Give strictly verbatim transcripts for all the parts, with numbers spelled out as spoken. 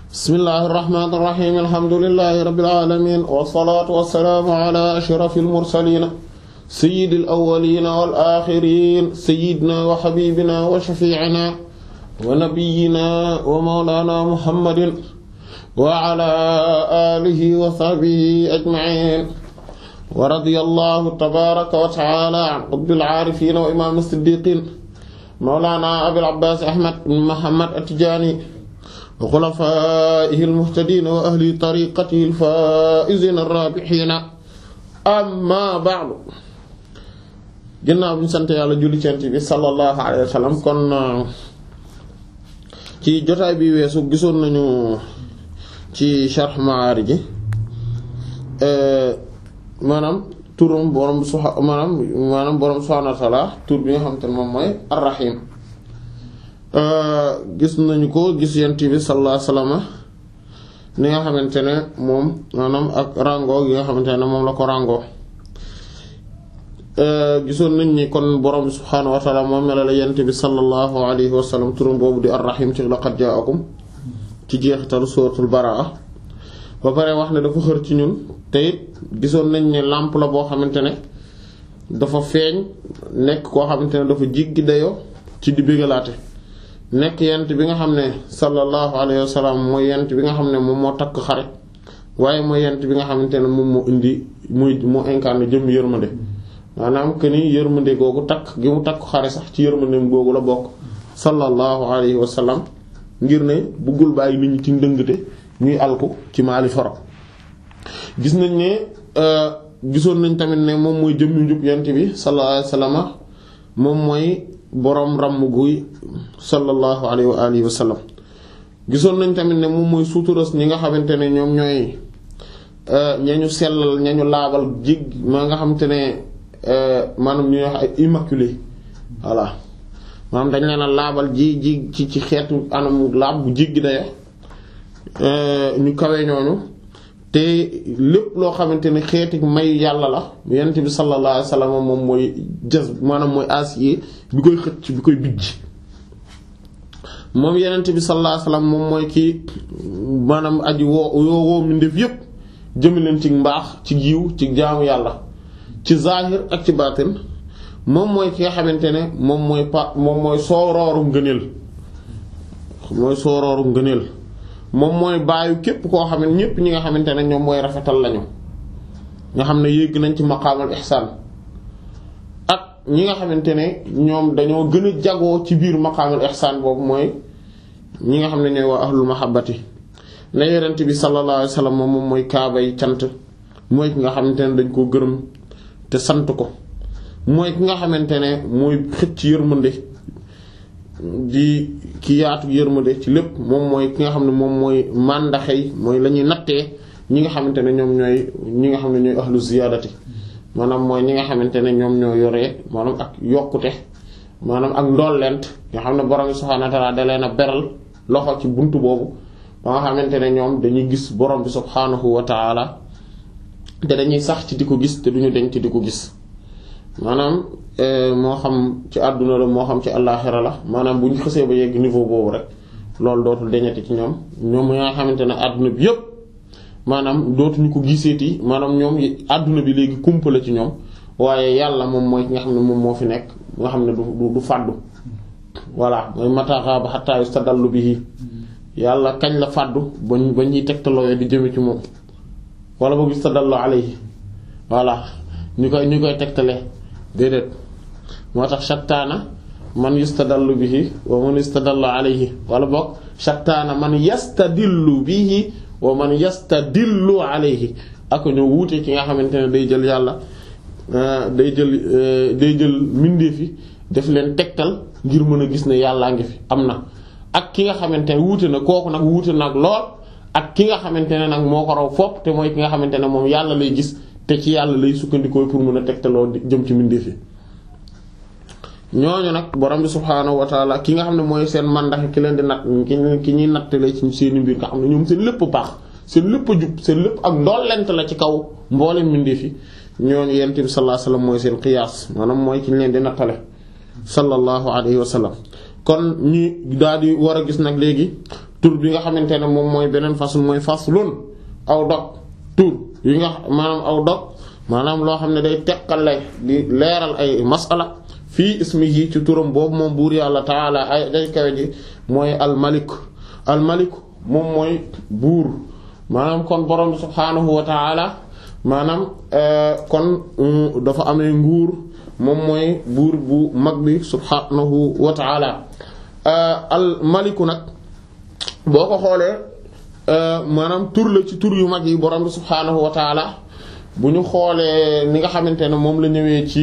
bismillahir rahmanir rahim alhamdulillahi rabbil alamin wassalatu wassalamu ala ashrafil mursalin sayyidil awwalin wal akhirin sayyidina wa habibina wa shafi'ina wa nabiyyina wa mawlana muhammadin wa ala alihi wa sahbihi ajma'in wa radiyallahu tabaraka wa ta'ala an qutbil arifin wa imam as-siddiqin mawlana abil abbas ahmad bin muhammad at-tijani wa khulafaihi al-muhtadin wa ahli tariqatihi al-faizin ar-rabihin amma ba'du. Ginnaaw bi ñu sant yàlla julli ci Yonent bi sallallahu alayhi wa sallam, kon ci jotaay bi weesu gisoon nañu ci Sharh Ma'aarij ji maanaam turum borom subha maanaam maanaam borom subhaanahu wa ta'aala tur bi nga xamante ne moom mooy ar-Rahiim. gis nañu ko gis Yonent bi sallallahu alayhi wa sallam ni nga xamante ne moom maanaam ak rango gi nga xamante ne moom la ko rango gisoon nañ ni kon borom subhaanahu wa ta'aala moom mela la Yonent bi sallallahu alayhi wa sallam turam boobu di ar-Rahiim ci laqad jaa'akum ci jeexital suuratul Baraa ba pare wax ne dafa xër ci ñun te it gisoon nañ ne làmp la boo xamante ne dafa feeñ nekk koo xamante ne dafa jiggi dayoo ci di bégalaate nekk Yonent bi nga xam ne sallallahu alayhi wa sallam mooy Yonent bi nga xam ne moom moo takk xare waaye mooy Yonent bi nga xamante ne moom moo indi muy moo incarné jëm yërmande maanaam que ni yërmande googu takk gi mu takk xare sax ci yërmandeem googu la bokk sallallahu alayhi wa sallam ngir ne buggul bàyyi nit ñi ci ndëngte ñuy alku ci maali foro gis nañ ne gisoon nañ tamit ne moom mooy jëm njub Yonent bi sallallahu alayhi wa sallam moom mooy boroom ràmm guy sallallahu alayhi wa alihi wa sallam gisoon nañ tamit ne moom mooy suuturas ñi nga xamante ne ñoom ñooy ñañu sellal ñañu laabal jig maa nga xamante ne maanaam ñuy wax ay immaculé voilà maanaam dañ leen a laabal ji ji ci ci xeetu anamu laab bu jiggi daya ñu kawe ñooñu te lépp loo xamante ne xeeti may yàlla la Yonent bi sallallahu alayhi wa sallam moom mooy jaz maanaam mooy acier bi koy xëcc bi koy bijj moom Yonent bi sallallahu alayhi wa sallam moom mooy kii maanaam aji woo yoo woo mbindeef yépp jëmi leen ci mbaax ci giiw ci jaamu yàlla ci zahir ak ci baatin moom mooy ki nga xamante ne moom mooy pa moom mooy soorooru ngëneel mooy soorooru ngëneel moom mooy bàyyi képp koo xam ne ñépp ñi nga xamante ne ñoom mooy rafetal lañu nga xam ne yéeg nañ ci maqaamal ihsaan ak ñi nga xamante ne ñoom dañoo gën a jagoo ci biir maqaamal ihsaan boobu mooy ñi nga xam ne ñooy waa ahlul mahabbati ne Yonent bi sallallahu alayhi wasallam moom moom mooy kaabay cant mooy ki nga xamante ne dañ koo gërëm te sant ko mooy ki nga xamante ne mooy xëcc yërmande di ki yaatu yërmande ci lépp moom mooy ki nga xam ne moom mooy màndaxey mooy la ñuy nattee ñi nga xamante ne ñoom ñooy ñi nga xam ne ñooy ahlu ziyaadati maanaam mooy ñi nga xamante ne ñoom ñoo yoree maanaam ak yokkute maanaam ak ndollent nga xam ne borom subhaanahu wa ta'aala da leen a beral loxo ci buntu boobu ba nga xamante ne ñoom dañuy gis borom bi subhaanahu wa ta'aala te dañuy sax ci di ko gis te duñu deñ ci di ko gis maanaam moo xam ci àdduna la moo xam ci àllaaxira la maanaam bu ñu xësee ba yegg niveau boobu rek loolu dootul deñati ci ñoom ñoom nga xamante ne àdduna bi yépp maanaam dootuñu ko giseeti maanaam ñoom àdduna bi léegi kumpa la ci ñoom waaye yàlla moom mooy ki nga xam ne moom moo fi nekk nga xam ne du du fàddu voilà mooy mataaxa ba xattaa yustadallu bihi yàlla kañ la fàddu ba ba ñuy tegtaloo di jëme ci moom wala boog yustadallu alayhi voilà ñu koy ñu koy tegtalee déedéet moo tax shattaana man yustadallu bihi wa man yustadallu alayhi wala boog shattaana man yastadillu bihi wa man yastadillu alayhi ak ñoo wuute ki nga xamante ne day jël yàlla day jël day jël mbindeef yi def leen tegtal ngir mën a gis ne yàllaa ngi fi am na ak ki nga xamante ne wuute na kooku nag wuute nag lool ak ki nga xamante ne nag moo ko raw fopp te mooy ki nga xamante ne moom yàlla lay gis te ci yàlla lay sukkandikoo pour mën a tegtaloo jëm ci mbindeef yi ñooñu nag borom bi subhaanahu wa ta'ala ki nga xam ne mooy seen mandaxe ki leen di natt ki ñuy nattale ci seeni mbir nga xam ne ñoom seen lépp baax seen lépp jub seen lépp ak ndollent la ci kaw mboolem mbindeef yi ñooñu Yonent bi sallallahu alayhi wa sallam mooy seen qiyaas maanaam mooy ki ñu leen di nattale sallallahu alayhi wa sallam kon ñi daal di war a gis nag léegi tur bi nga xamante ne moom mooy beneen façon mooy faslun aw dog tur yi nga maanaam aw dog maanaam loo xam ne day teqale di leeral ay masala fii ismihi ci turam boobu moom buur yàlla taala ay day kawe ji mooy almalik almalik moom mooy buur maanaam kon borom bi subhaanahu wa taala maanaam kon dafa amee nguur moom mooy buur bu mag bi subhaanahu wa taala almaliku nag boo ko xoolee maanaam tur la ci tur yu mag yi borom bi subhaanahu wa taala bu ñu xoolee ni nga xamante ne moom la ñëwee ci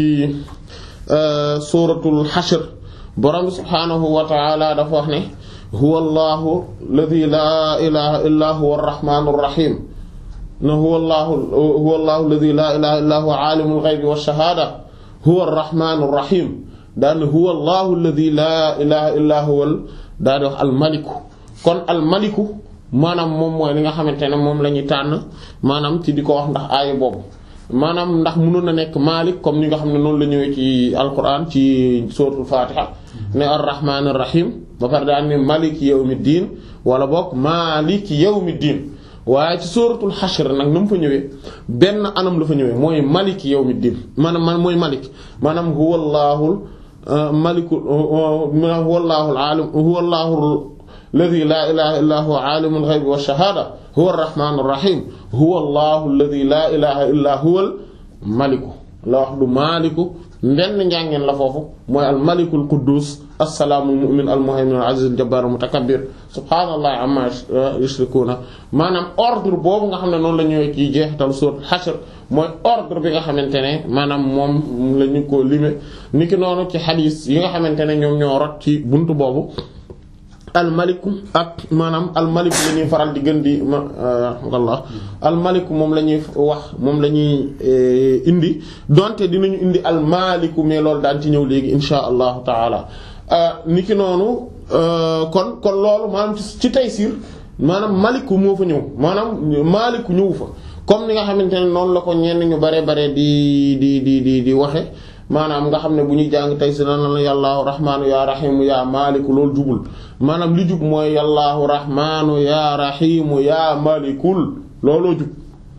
suratul hashr borom bi subhaanahu wa taala dafa wax ne huwa allahu alladhi la ilaha illa huwa arrahmanur rahim na huwa allahu huwa allahu alladhi la ilaha illa huwa alimul ghaybi wash shahada huwa arrahmanur rahim daan huwa allahu alladhi la ilaha illa huwa daa di wax almaliku kon almaliku maanaam moom mooy li nga xamante ne moom la ñuy tànn maanaam ci di ko wax ndax aaya boobu maanaam ndax mënoon na nekk Malik comme ni nga xam ne noonu la ñëwee ci alquran ci suratul Fatiha ne arrahmanir rahim ba pare daan ne maliki yawmiddin wala boog maliki yawmiddin waaye ci suratul Hashr nag nu mu fa ñëwee benn anam la fa ñëwee mooy maliki yawmiddin maanaam mooy malik maanaam huwa allahul maliku huwa allahul alim huwa allahul alladhi la ilaha illa huwa alimul ghaybi wash shahada huwa arrahmanur rahim huwa allahu alladhi la ilaha illa huwa al maliku la wax du maaliku mbenn njàngeen la foofu mooy al malikul quddus assalaamu mu'min al muhaymin al aziz al jabbar al mutakabbir subhanallahi amma yushrikuna maanaam ordre boobu nga xam ne noonu la ñëwee ci jeexital surat Hashr mooy ordre bi nga xamante ne maanaam moom la ñu ko limé niki noonu ci xadiis yi nga xamante ne ñoom ñoo rot ci buntu boobu almaliku ak maanaam almaliku la ñuy faral di gën di ma wallah almaliku moom la ñuy wax moom la ñuy indi donte dinañu indi almaliku mais loolu daan ci ñëw léegi insha allahu taala niki noonu kon kon loolu maanaam ci Taysiir maanaam maliku moo fa ñëw maanaam maliku ñëwu fa comme ni nga xamante ne noonu la ko ñenn ñu bare bare di di di di di waxe maanaam nga xam ne bu ñuy jàng tey si nan la yàllaahu rahmaanu yaa rahimu yaa maaliku loolu jubul maanaam li jub mooy yàllaahu rahmaanu yaa rahimu yaa maalikul looloo jub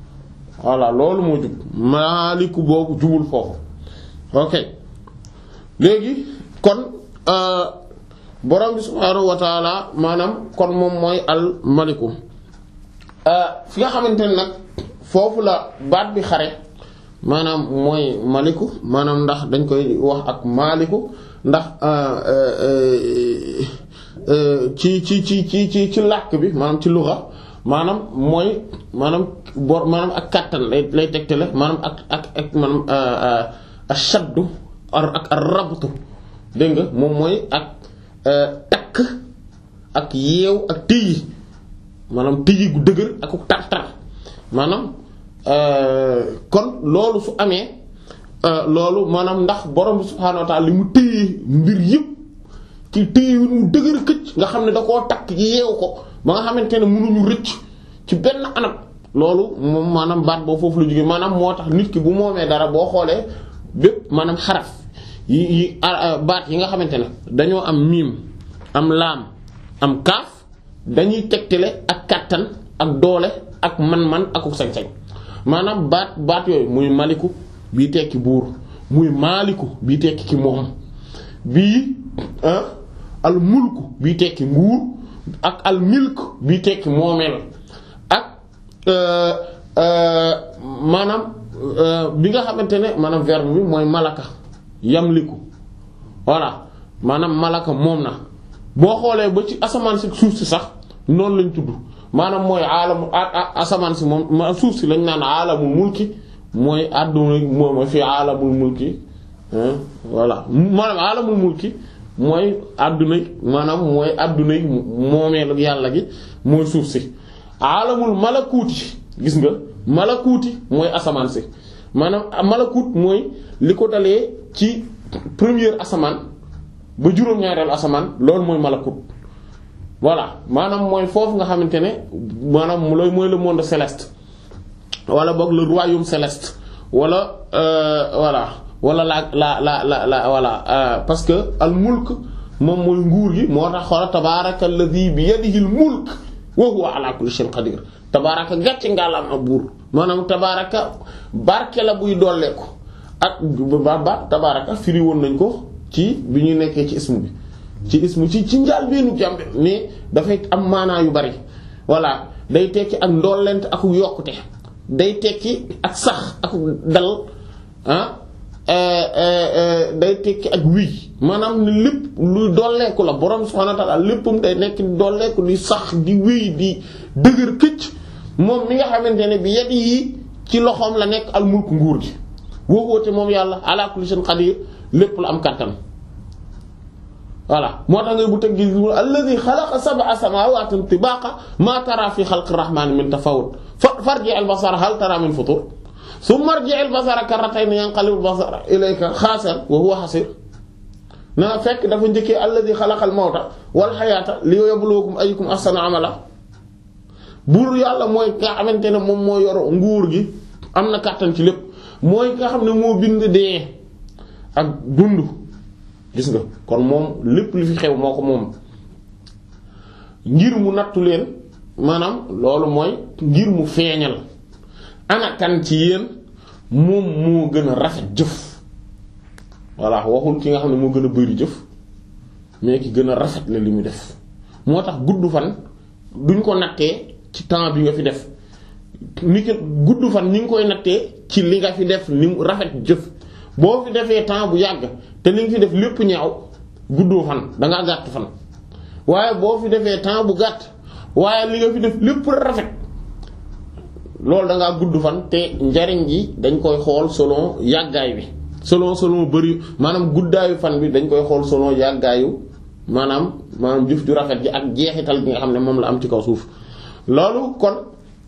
voilà loolu moo jub maaliku boobu jubul foofu ok léegi kon borom bi subhaanahu wa taala maanaam kon moom mooy al maliku fi nga xamante ne nag foofu la baat bi xare maanaam mooy maliku maanaam ndax dañ koy wax ak maaliku ndax ci ci ci ci ci ci làkk bi maanaam ci luxa maanaam mooy maanaam bor maanaam ak kàttan lay lay tegtale maanaam ak ak ak maanaam ashaddu ak ar-rabtu dégg nga moom mooy ak takk ak yeew ak tëyi maanaam tëyi gu dëgër ak ku tar-tar maanaam kon loolu su amee loolu maanaam ndax borom bi subhaanahu wa ta'ala li mu téye mbir yëpp ci téye wi mu dëgër këcc nga xam ne da koo takk yeew ko ba nga xamante ne mënuñu rëcc ci benn anam loolu moom maanaam baat boo foofu la jógee maanaam moo tax nit ki bu moomee dara boo xoolee bépp maanaam xaraf yi yi baat yi nga xamante ne dañoo am miim am laam am kaaf dañuy tegtale ak kàttan ak doole ak man-man ak sañ-sañ maanaam baat baat yooyu muy maliku bii tekki buur muy maaliku bii tekki ki moom bii al mulku bii tekki nguur ak al milk bii tekki moomeel ak maanaam bi nga xamante ne maanaam verbe bi mooy malaka yamliku voilà maanaam malaka moom na boo xoolee ba ci asamaan si suuf si sax noonu lañ tudd maanaam mooy aalamu asamaan si moom suuf si lañ naan aalamul mulki mooy àdduna moom fi aalamul mulki voilà maanaam aalamul mulki mooy àdduna maanaam mooy àdduna moomeelu yàlla gi mooy suuf si aalamul malakuuti gis nga malakuuti mooy asamaan si maanaam malakuut mooy li ko dalee ci première asamaan ba juróom-ñaareelu asamaan loolu mooy malakut voilà maanaam mooy foofu nga xamante ne maanaam looy mooy le monde céleste wala boog le royaume céleste wala euh, voilà wala la la la la la voilà euh, parce que al mulk moom mooy nguur gi moo tax xoola tabaaraka alladhi bi yadihil mulk wa huwa ala kulli shay'in qadir tabaaraka gàcce ngalam ak buur maanaam tabaaraka barke la buy dolleeku ak ba ba tabaaraka firi woon nañ ko ci bi ñuy nekkee ci ismu bi ci ismu ci ci njaal beenu jàmbe mais dafay am maanaa yu bari voilà day tekki ak ndollent ak yokkute day tekki ak sax ak dal ah day tekki ak wii maanaam ni lépp luy dolleeku la borom subhaanahu wa ta'aala léppam day nekk dolleeku di sax di wii di dëgër këcc moom mi nga xamante ne bi yet yi ci loxoom la nekk al mulk nguur gi wóowoote moom yàlla ala kulli shay'in qadir lépp la am kàttan voilà moo tax ngay bu teg gis alladhi xalaqa sab'a samaawatin tibaaqa maa tara fi xalqi rahmaani min tafawut farji' al-basara hal tara min futur summa arji' al-basara karratayni yanqalibu al-basaru ilayka xaasi'an wa huwa hasiir na fekk dafa njëkkee alladhi xalaqa al-mawta wal hayaata liyabluwakum ayyukum ahsanu amala buur yàlla mooy nga xamante ne moom moo yor nguur gi am na kàttan ci lépp mooy nga xam ne moo bind dee ak dund gis nga kon moom lépp li fi xew moo ko moom ngir mu nattu leen maanaam loolu mooy ngir mu feeñal ana kan ci yéen moom moo gën a rafet jëf voilà waxul ki nga xam ne moo gën a bari jëf mais ki gën a rafet la li mu def moo tax gudd fan duñ ko nattee ci temps bi nga fi def ni ko gudd fan ni nga koy nattee ci li nga fi def ni mu rafet jëf boo fi defee temps bu yàgg te li nga fi def lépp ñaaw guddoo fan dangaa gàtt fan waaye boo fi defee temps bu gàtt waaye li nga fi def lépp rafet loolu dangaa gudd fan te njariñ ji dañ koy xool selon yàggaay bi selon selon bari maanaam guddaayu fan bi dañ koy xool selon yàggaayu maanaam maanaam jëf ju rafet ji ak jeexital bi nga xam ne moom la am ci kaw suuf loolu kon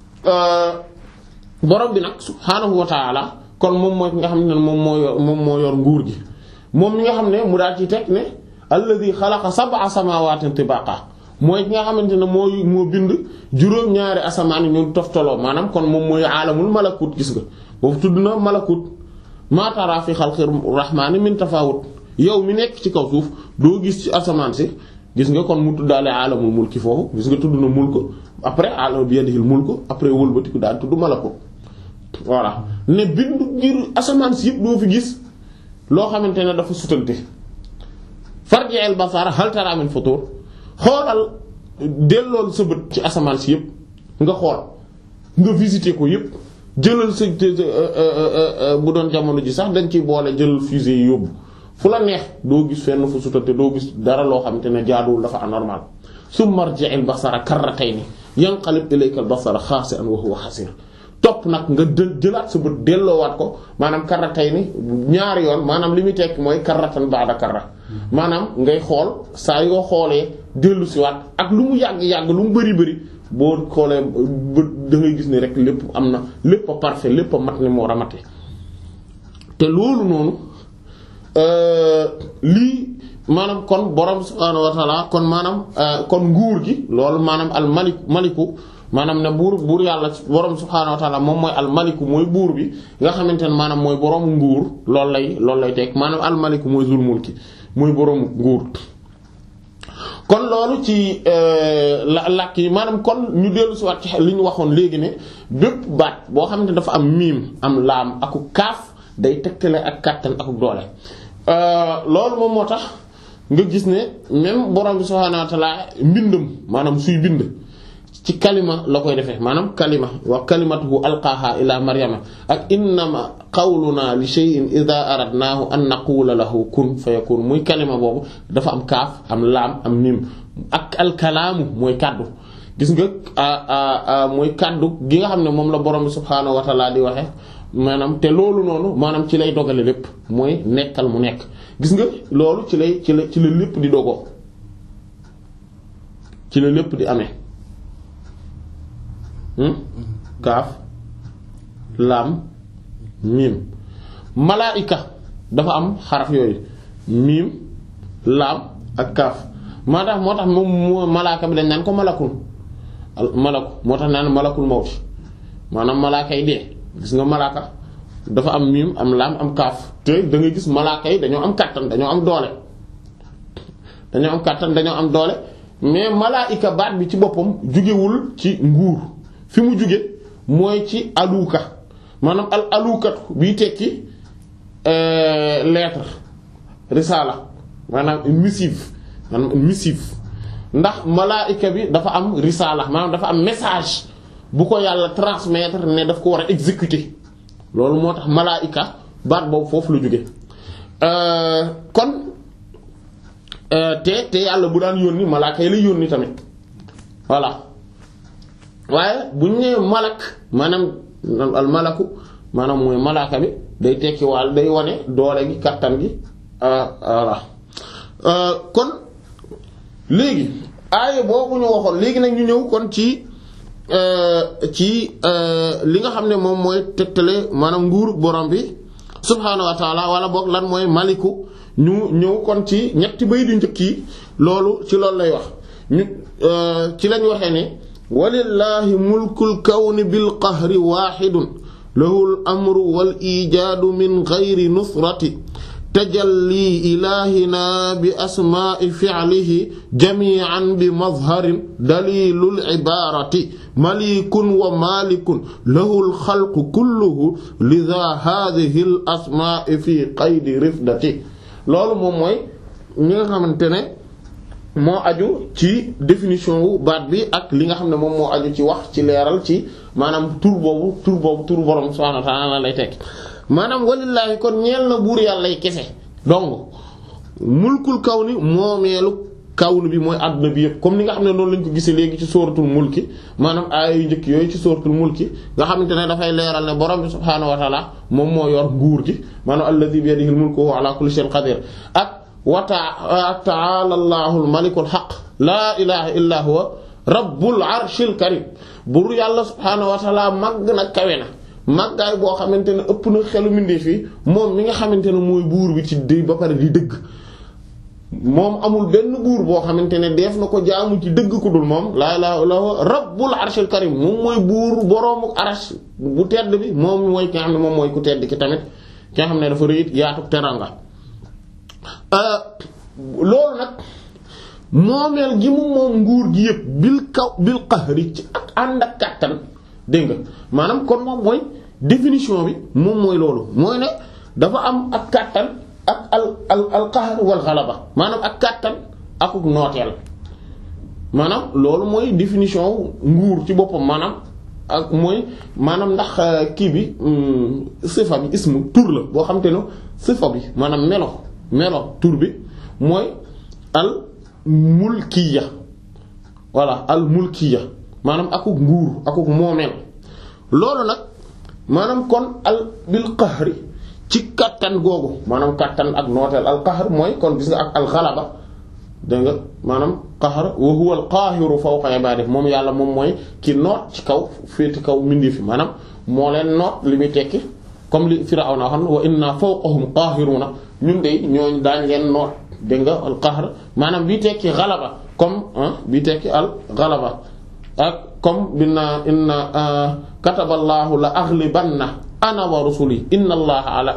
borom bi nag subhaanahu wa ta'ala kon moom mooy ki nga xam ne moom moo yor moom moo yor nguur gi moom mi nga xam ne mu daal ci teg ne alladhi xalaqa sab'a samaawatin tibaaqa mooy ki nga xamante ne moo moo bind juróom-ñaari asamaan yi ñu toftaloo maanaam kon moom mooy aalamul malakut gis nga boobu tudd na malakut maa tara fi xalqi rahmaani min tafaawut yow mi nekk ci kaw suuf doo gis ci asamaan si gis nga kon mu tuddaale aalamul mulki foofu gis nga tudd na mulk après aalam bi yadihil mulk après wëlbatiku daal tudd malakut voilà ne bindu ngir asamaan si yëpp doo fi gis loo xamante ne dafa sutante farji'il basara hal tara min futur xoolal dellool sa bët ci asamaan si yëpp nga xool nga visiter ko yëpp jëlal sa bu doon jamono ji sax dañ ciy boole jëlal fusée yi yóbbu fu la neex doo gis fenn fu sutante doo gis dara loo xamante ne jaaduwul dafa anormal summa arji'il basara karratayni yanqalib ilayka al-basaru xaasi'an wa huwa hasiir topp nag nga jël jëlaat sa bët delloowaat ko maanaam karratayni ñaari yoon maanaam li muy tekki mooy karratan ba'da karra maanaam ngay xool saa yoo xoolee dellu si waat ak lu mu yàgg-yàgg lu mu bari bari boo xoolee bët da ngay gis ni rek lépp am na lépp a parfait lépp a mat ni moo ramate te loolu noonu lii maanaam kon borom subhaanahu wa ta'ala kon maanaam kon nguur gi loolu maanaam al malik maliku maanaam ne buur buur yàlla borom subhaanahu wa ta'ala moom mooy al maliku mooy buur bi nga xamante ne maanaam mooy boroomu nguur loolu lay loolu lay teg maanaam al maliku mooy zul mulki mooy boroomu nguur. kon loolu ci la làkk yi maanaam kon ñu dellu si waat ci li ñu waxoon léegi ne bépp baat boo xamante ne dafa am miim am laam aku kaaf day tegtale ak kàttan aku doole loolu moom moo tax nga gis ne même borom subhaanahu wa ta'ala mbindam maanaam suy bind. ci kalima la koy defee maanaam kalima wa kalimatuhu alqaaha ila maryama ak innama qawluna li shay'in idha aradnahu an naqula lahu kun fayakun muy kalima boobu dafa am kaaf am laam am mim ak alkalaamu mooy kaddu gis nga mooy kaddu gi nga xam ne moom la borom bi subhaanahu wa ta'ala di waxe maanaam te loolu noonu maanaam ci lay dogale lépp mooy nekkal mu nekk gis nga loolu ci lay ci la ci la lépp di dogoo ci la lépp di amee kaaf laam miim malaayika dafa am xaraf yooyu miim laam ak kaaf maa tax moo tax moom malaaka bi dañ naan ko malakul malaku moo tax naan malakul mawti maanaam malaaka yi dee gis nga malaaka dafa am miim am laam am kaaf te da ngay gis malaaka yi dañoo am kàttan dañoo am doole dañoo am kàttan dañoo am doole mais malaa'ika baat bi ci boppam jugewul ci nguur fi mu juge mooy ci aluuka maanaam al aluukatu bii tekki lettre risaala maanaam une missive maanaam une missive ndax malaa'ika bi dafa am risaala maanaam dafa am message bu ko yàlla transmettre ne daf ko war a exécuter loolu moo tax malaa'ika baat boobu foofu la jóge kon te te yàlla bu daan yónni malaaka yi lay yónni tamit voilà waaye bu ñu nee malak maanaam al malaku maanaam mooy malaaka bi day tekki wàll day wane doole gi kattan gi voilà kon léegi aaya boobu ñu waxoon léegi nag ñu ñëw kon ci ci li nga xam ne moom mooy tegtale maanaam nguur borom bi subhaanahu wa taala wala boog lan mooy maliku ñu ñëw kon ci ñetti bay du njëkk yi loolu ci loolu lay wax ñu ci lañ waxee ne walillahi mulkul kawni bil qahri waaxidun lahul amru wal ijaadu min gayri nusrati tajalli ilaahina bi asmaa'i fi'lihi jamii'an bi mazharin daliilul ibaarati malikun wa malikun lahul xalqu kulluhu lidaa haadihil asmaa'i fi qaydi rifdati loolu moom mooy ñi nga xamante ne moo aju ci définition wu baat bi ak li nga xam ne moom moo aju ci wax ci leeral ci maanaam tur boobu tur boobu tur borom subhaanahu wa ta'aala lay tekk maanaam walillaahi kon ñeel na buur yàlla y kese donc mulkul kawni moomeelu kawnu bi mooy àdduna bi yëpp comme ni nga xam ne noonu lañ ko gisee léegi ci sóoratul mulki maanaam aaya yu njëkk yooyu ci sóoratul mulki nga xamante ne dafay leeral ne borom bi subhaanahu wa ta'aala moom moo yor nguur gi maanaam alladhi bi yadihil mulku wa huwa ala kulli shay'in qadir ak wa ta'ala allahul malikul haqq laa ilaha illa huwa rabbul arshil karim buur yàlla subhaanahu wa ta'aala màgg na kawe na màggaay boo xamante ne ëpp na xelu mbindeef yi moom mi nga xamante ne mooy buur bi ci dëgg ba pare di dëgg moom amul benn buur boo xamante ne def na ko jaamu ci dëgg ku dul moom laa ilaaha illa huwa rabbul arshil karim moom mooy buur boroomu arsh bu tedd bi moom mooy ki nga xam ne moom mooy ku tedd ki tamit ki nga xam ne dafa rëyit yaatu teranga loolu nag moomeel gi mu moom nguur gi yëpp bil kaw bil qahri ci ak ànd ak kàttan dégg nga maanaam kon moom mooy définition bi moom mooy loolu mooy ne dafa am ak kàttan ak al al al qahr wal ghalaba maanaam ak kàttan akuk nooteel maanaam loolu mooy définition nguur ci boppam maanaam ak mooy maanaam ndax kii bi sifa bi ismu tur la boo xam te ne sifa bi maanaam melo melo tur bi mooy al mulkiya voilà al mulkiya maanaam akuk nguur akuk moomeel loolu nag maanaam kon al bil qahri ci kattan googu maanaam kattan ak nooteel al qahr mooy kon gis nga ak al ghalaba dégg nga maanaam qahr wa huwa al qaahiru fawqa ibaadihi moom yàlla moom mooy ki noot ci kaw féeti kaw mbindeef fi maanaam moo leen noot li muy tekki comme li Firawna waxoon wa inna fawqahum qaahiruuna ñun de ñooñu daañ leen noot dégg nga al qahr maanaam bii tekki ghalaba comme bii tekki al ghalaba ak comme binna inna kataballaahu la aghlibanna ana wa rusuli inna allaha ala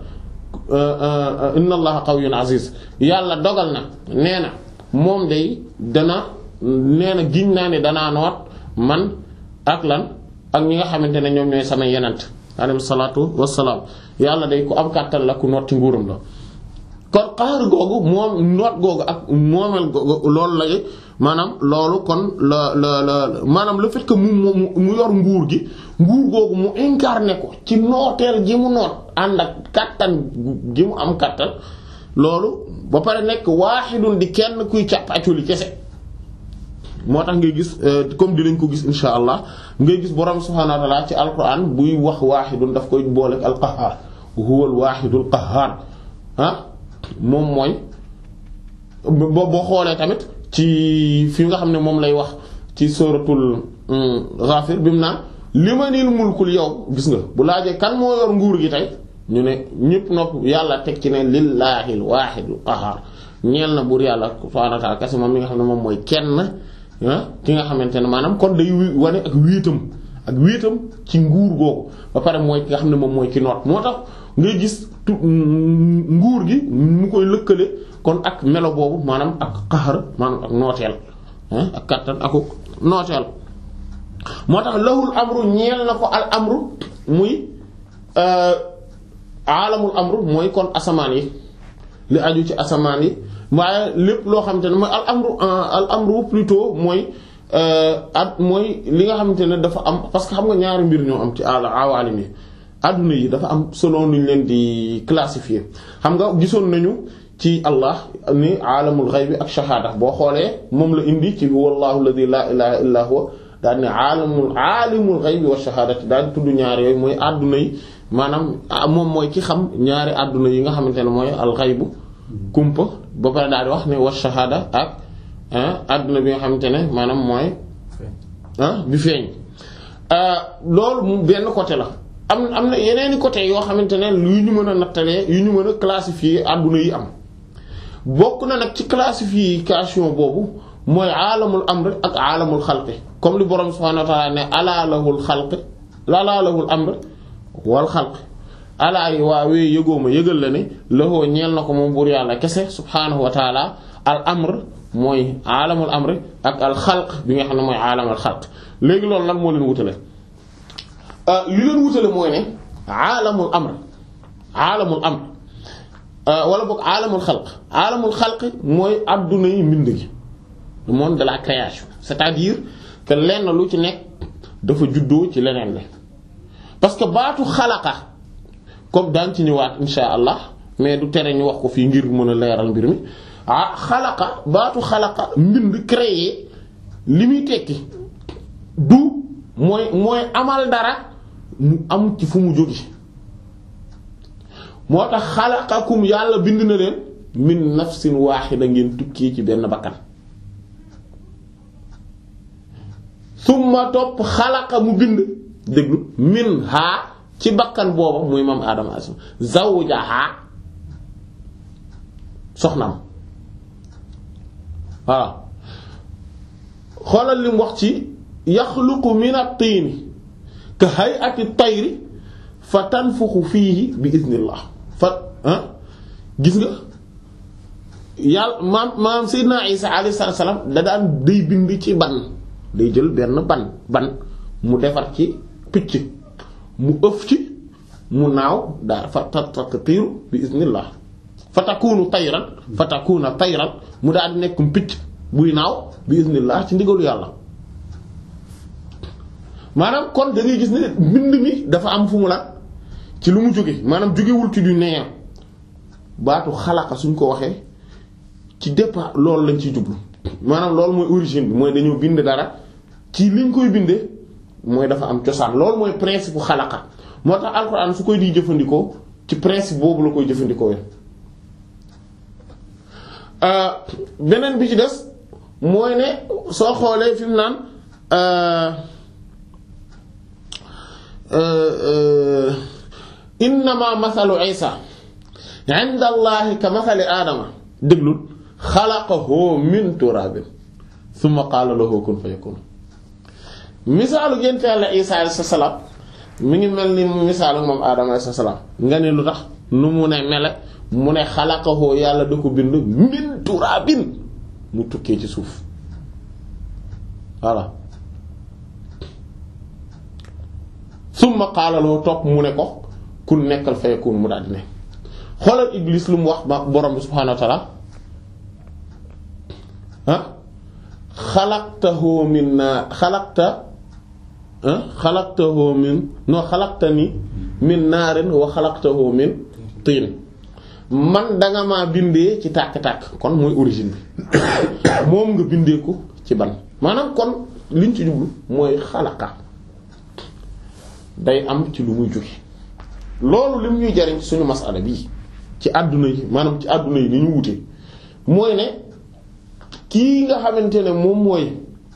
inna allaha qawiyyun aziz yàlla dogal na nee na moom day dana nee na giñ naa ne danaa noot man ak lan ak ñi nga xamante ne ñoom ñooy samay yenant alayhi salaatu wassalaam yàlla day ku am kàttan la ku noot ci nguuram la kon xaar googu moom noot googu ak moomeel googu loolu lay maanaam loolu kon la la la maanaam le fait que mu mu mu yor nguur gi nguur googu mu incarné ko ci nooteel gi mu noot ànd ak kàttan gi mu am kàttan loolu ba pare nekk waaxidun di kenn kuy càppaculi kese moo tax ngay gis comme dinañ ko gis insha allah ngay gis borom subhaanahu wa ta'ala ci alquran buy wax waaxidun daf koy boole ak alqahaar huwa alwaaxidul qahaar ah moom mooy boo boo xoolee tamit ci fi nga xam ne moom lay wax ci suratul Ghafir bi mu naan limanil mulkul yow gis nga bu laajee kan moo yor nguur gi tey ñu ne ñëpp nopp yàlla teg ci ne lillaahil waahidul qahaar ñeel na buur yàlla subhaanahu wa ta'ala kese moom mi nga xam ne moom mooy kenn ki nga xamante ne maanaam kon day wane ak wéetam ak wéetam ci nguur googu ba pare mooy ki nga xam ne moom mooy ki noot moo tax ngay gis tu nguur gi mu koy lëkkale kon ak melo boobu maanaam ak qahr maanaam ak nooteel ak kattan aku nooteel moo tax lahul amru ñeel na ko al amru muy aalamul amru mooy kon asamaan yi li aju ci asamaan yi waaye lépp loo xamante ne mooy al amru al amru plutôt mooy at mooy li nga xamante ne dafa am parce que xam nga ñaari mbir ñoo am ci àll awaalim yi adduna yi dafa am selon lu ñu leen di classifier xam nga gisoon nañu ci Allah ni aalamul ghaybi ak shahada boo xoolee moom la indi ci wallahu alladhi la ilaha illa huwa daal ne aalamul aalimul ghaybi wa shahadati daal tudd ñaar yooyu mooy adduna yi maanaam moom mooy ki xam ñaari adduna yi nga xamante ne mooy al ghaybu kumpa ba pare daal di wax ne wa shahada ak adduna bi nga xamante ne maanaam mooy bi feeñ loolu mu benn côté la am am na yeneeni côté yoo xamante ne yu ñu mën a nattalee yu ñu mën a classifier adduna yi am bokk na nag ci classification boobu mooy aalamul amr ak aalamul xalqi comme li borom subhaanahu wa ta'aala ne alaa lahul xalqi alaa lahul amr wal xalqi alaa yi waawee yëgooma yëgal la ne lahoo ñeel na ko moom buur yàlla kese subhaanahu wa ta'aala al amr mooy aalamul amr ak al xalq bi nga xam ne mooy aalamul xalq léegi loolu lan moo leen wutale li leen wutale mooy ne aalamul amr aalamul amr wala boog aalamul xalq aalamul xalq mooy adduna yi mbind gi le monde de la création c'est-à-dire que lenn lu ci nekk dafa juddoo ci leneen la parce que baatu xalaqa comme daan ci ñëwaat insha allah mais du tere ñu wax ko fii ngir mën a leeral mbir mi ah xalaqa baatu xalaqa mbind créer li muy tekki du mooy mooy amal dara mu am ci fu mu jóge moo tax xalaqakum yàlla bind na leen min nafsin waaxida ngeen tukkee ci benn bakkan summa topp xalaqa mu bind déglu min haa ci bakkan booba muy maam aadama asma zawjaha soxnaam voilà xoolal lim wax ci yaxluqu min at-tiini ka hay'ati at-tayri fa tanfuxu fiihi bi iznillah fa ah gis nga yàlla maam maam Seydina Isa alayhi salaam da daan day bind ci ban day jël benn ban ban mu defar ci picc mu ëf ci mu naaw daal fa tatiiru bi iznillah fa takunu tayran fa takuna tayran mu daal di nekkum picc buy naaw bi iznillah ci ndigalu yàlla maanaam kon da ngay gis ne mbind mi dafa am fu mu la ci lu mu jóge maanaam jógewul ci du néant baatu xalaqa suñ ko waxee ci départ loolu lañ ciy jublu maanaam loolu mooy origine bi mooy dañoo bind dara ci liñ koy bindee mooy dafa am cosaan loolu mooy principe bu xalaqa moo tax alxuraan su koy di jëfandikoo ci principe boobu la koy jëfandikoo yéen beneen bi ci des mooy ne soo xoolee fi mu naan innama mathalu isa inda allahi ka mathali aadama déglul xalaqahu min turabin thumma qaala lahu kun fayakun misaalu gént yàlla isa alayhi salaam mi ngi mel ni misaalu moom aadama alayhi salaam nga ne lu tax nu mu ne mele mu ne xalaqahu yàlla da ko bind min turabin mu tukkee ci suuf voilà summa qaala lahu topp mu ne ko kun nekkal fayakun mu daal di ne xoolal Iblis lu mu wax ba borom bi subhaanahu wa ta'ala ah xalaqtahu min naar xalaqta ah xalaqtahu min no xalaqtani min naarin wa xalaqtahu min tiin man danga maa bindee ci tàkk-tàkk kon mooy origine bi moom nga bindee ko ci ban maanaam kon liñ ci jublu mooy xalaqa day am ci lu muy jóge loolu lim ñuy jariñ ci suñu masala bii ci àdduna yi maanaam ci àdduna yi ni ñu wute mooy ne kii nga xamante ne moom mooy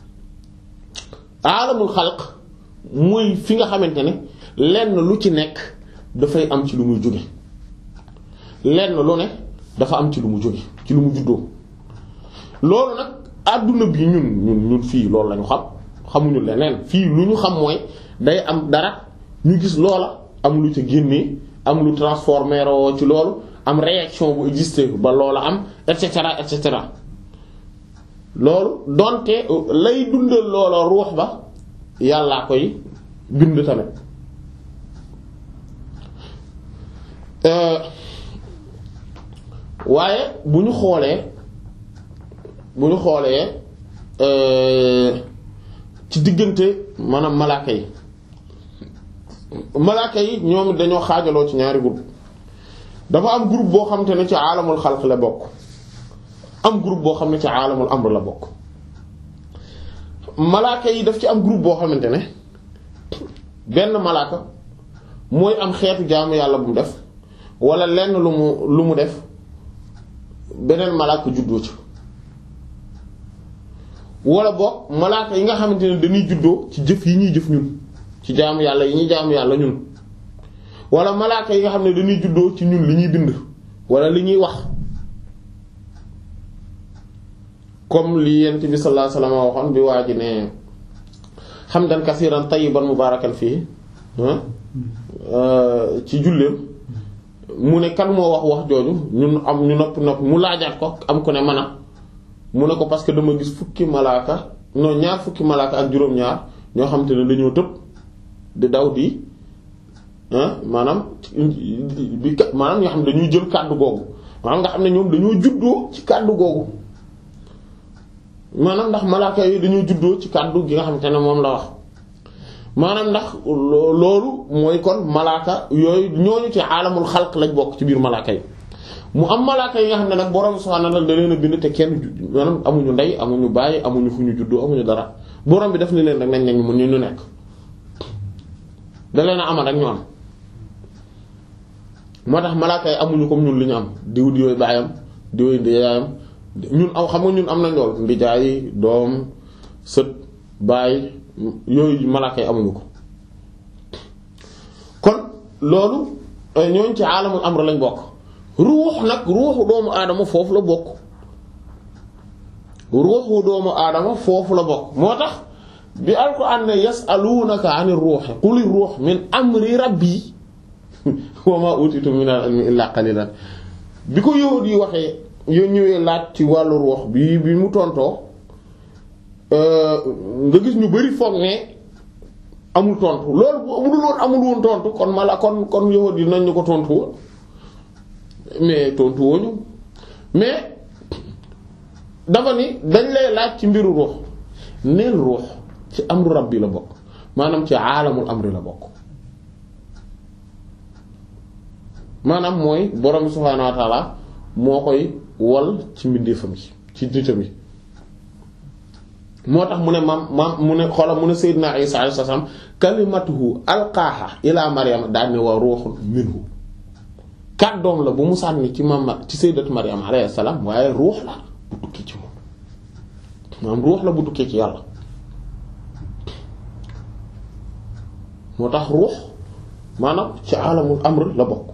aalamul xalq mooy fi nga xamante ne lenn lu ci nekk dafay am ci lu muy jóge lenn lu ne dafa am ci lu mu jóge ci lu mu juddoo loolu nag àdduna bi ñun ñun ñun fii loolu lañu xam xamuñu leneen fii lu ñu xam mooy day am dara ñu gis loola am lu ca génnee am lu transformé rawoo ci loolu am réaction bu existé ba loola am et cetera et cetera loolu donte lay dundal loola ruux ba yàllaa koy bind tamit waaye bu ñu xoolee bu ñu xoolee ci diggante maanaam malaaka yi malaaka yi ñoom dañoo xaajaloo ci ñaari groupe dafa am groupe boo xam te ne ci aalamul xalq la bokk am groupe boo xam ne ci aalamul amr la bokk malaaka yi daf ci am groupe boo xamante ne benn malaaka mooy am xeetu jaamu yàlla bu mu def wala lenn lu mu lu mu def beneen malaaka juddoo ci wala boog malaaka yi nga xamante ne dañuy juddoo ci jëf yi ñuy jëf ñun ci jaamu yàlla yi ñuy jaamu yàlla ñun wala malaaka yi nga xam ne dañuy juddoo ci ñun li ñuy bind wala li ñuy wax comme li yent bi sallallahu alayhi wasallam waxoon bi waa ji ne hamdan kasiran tayyiban mubarakan fii ci julleem mu ne kan moo wax wax jooju ñun am ñu nopp nopp mu laajaat ko am ko ne mën a mu ne ko parce que dama gis fukki malaaka non ñaar fukki malaaka ak juróom-ñaar ñoo xam te ne dañoo tëb di daw di maanaam bi maanaam ñoo xam ne dañuy jël kàddu googu maanaam nga xam ne ñoom dañoo juddoo ci kàddu googu maanaam ndax malaaka yooyu dañoo juddoo ci kàddu gi nga xam te ne moom la wax maanaam ndax loolu mooy kon malaaka yooyu ñooñu ci aalamul xalq lañ bokk ci biir malaaka yi mu am malaaka yi nga xam ne nag borom subhaanahu wa ta'aala da leen a bind te kenn maanaam amuñu ndey amuñu bàyyi amuñu fu ñu juddoo amuñu dara borom bi def ni leen rek nañ nañ mun ñu ñu nekk da leen a amal rek ñu am moo tax malaaka yi amuñu comme ñun li ñu am diw di yooyu baayam diw di yaayam ñun aw xam nga ñun am nañ lool ndijaay doom sët baay yooyu malaaka yi amuñu ko kon loolu ñooñ ci aalamul amr lañ bokk ruux nag ruuxu doomu aadama foofu la bokk ruuxu doomu aadama foofu la bokk moo tax bi alquran ne yasalunaka anir ruuhi qulir ruux min amri rabbi wa ma utitu min al-ilmi illa qalilan bi ko yahud yi waxee yo ñëwee laaj ci wàllu ruux bi bi mu tontoo nga gis ñu bari foog ne amul tontu loolu bu amul woon amul woon tontu kon mala kon kon yahud yi nañ ñu ko tontu woon mais tontu woñu mais dafa ni dañ lay laaj ci mbiru ruux neel ruux ci amru rabbi la bokk maanaam ci aalamul amri la bokk maanaam mooy borom subhaanahu wa ta'ala moo koy wol ci mbindeefam yi ci nitam yi moo tax mu ne maam maam mu ne xoola mu ne Seydina Isa alayhi salaam kalimatuhu alqaaha ila Maryam daal ne wa ruuhun minhu kàddoom la bu mu sànni ci maam ci Sayyidatu Maryam alayhi salaam waaye ruux la bu tukkee ci moom maanaam ruux la bu tukkee ci yàlla moo tax ruux maanaam ci alamul amr la bokk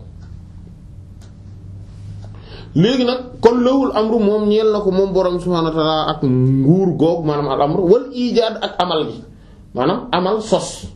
léegi nag kon lawul amru moom ñeel na ko moom borom subhaanahu wa ta'ala ak nguur goog maanaam al amr wal ijaad ak amal gi maanaam amal sos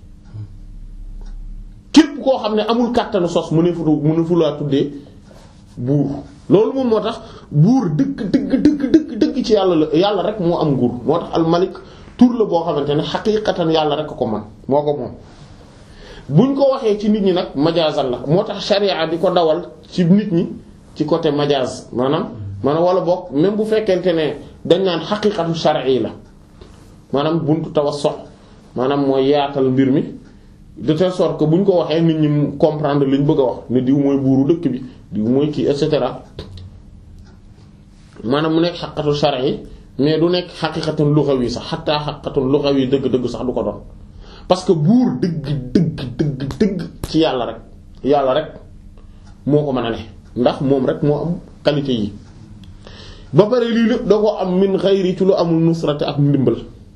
képp koo xam ne amul kàttanu sos mu ne fu mu ne fu laa tuddee buur loolu moom moo tax buur dëgg dëgg dëgg dëgg dëgg ci yàlla la yàlla rek moo am nguur moo tax al malik tur la boo xamante ne xaqiiqatan yàlla rek ko man moo ko moom buñ ko waxee ci nit ñi nag majaazal la moo tax sharia di ko dawal ci nit ñi ci côté majaaz maanaam maanaam wala boog même bu fekkente ne dañ naan xaqiiqatu shar'i la maanaam buntu tawassul maanaam mooy yaatal mbir mi de telle sorte que buñ ko waxee nit ñi comprendre liñ bëgg a wax ne diw mooy buuru dëkk bi diw mooy kii et cetera maanaam mu nekk xaqiiqatu shar'i mais du nekk xaqiiqatan lughawi sax xataa xaqiiqatan lughawi dëgg-dëgg sax du ko doon parce que buur dëgg dëgg dëgg dëgg ci yàlla rek yàlla rek moo ko mën a ne ndax moom rek moo am qualité yi ba pare lii lépp da ko am min xayri ci lu amul nusrate ak ndimbal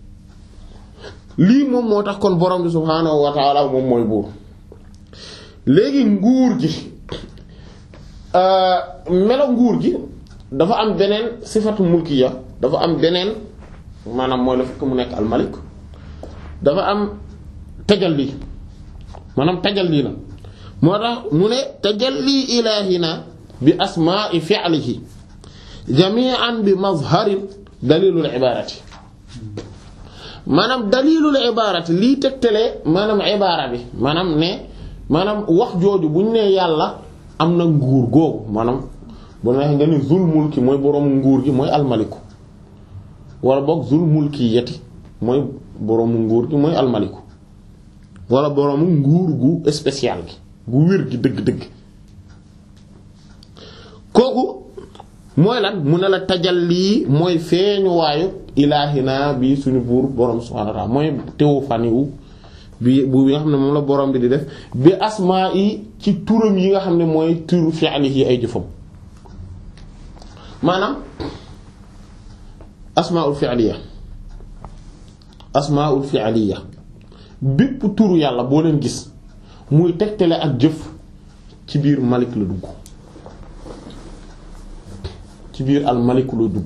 lii moom moo tax kon borom bi subhaanahu wa ta'ala moom mooy buur léegi nguur gi melo nguur gi dafa am beneen sifatu mulkiya dafa am beneen maanaam mooy la fekk mu nekk almalik dafa am tajalli maanaam tajalli la moo tax mu ne tajalli ilaahina bi asmaa'i fi'lihi jami'an bi mazharin dalilul ibaarati maanaam dalilul ibaarati lii tegtale maanaam ibaara bi maanaam ne maanaam wax jooju bu ñu nee yàlla am na nguur googu maanaam bu neexee nga ni zul mulki mooy boroom nguur gi mooy almaliku wala boog zul mulki yeti mooy boroomu nguur gi mooy almaliku wala boroomu nguur gu spécial gi gu wér gi dëgg-dëgg kooku mooy lan mu ne la tajalli mooy feeñu waayu ilaahina bi suñu buur borom subhaanahu wa ta'aala mooy théophanie wu bi bu nga xam ne moom la borom bi di def bi asmaa yi ci turam yi nga xam ne mooy turu fi'lihi yi ay jëfam maanaam asmaa'ul fi'liya asmaa'ul fi'liya bépp turu yàlla boo leen gis muy tegtale ak jëf ci biir malik la dugg ci biir al malik la dugg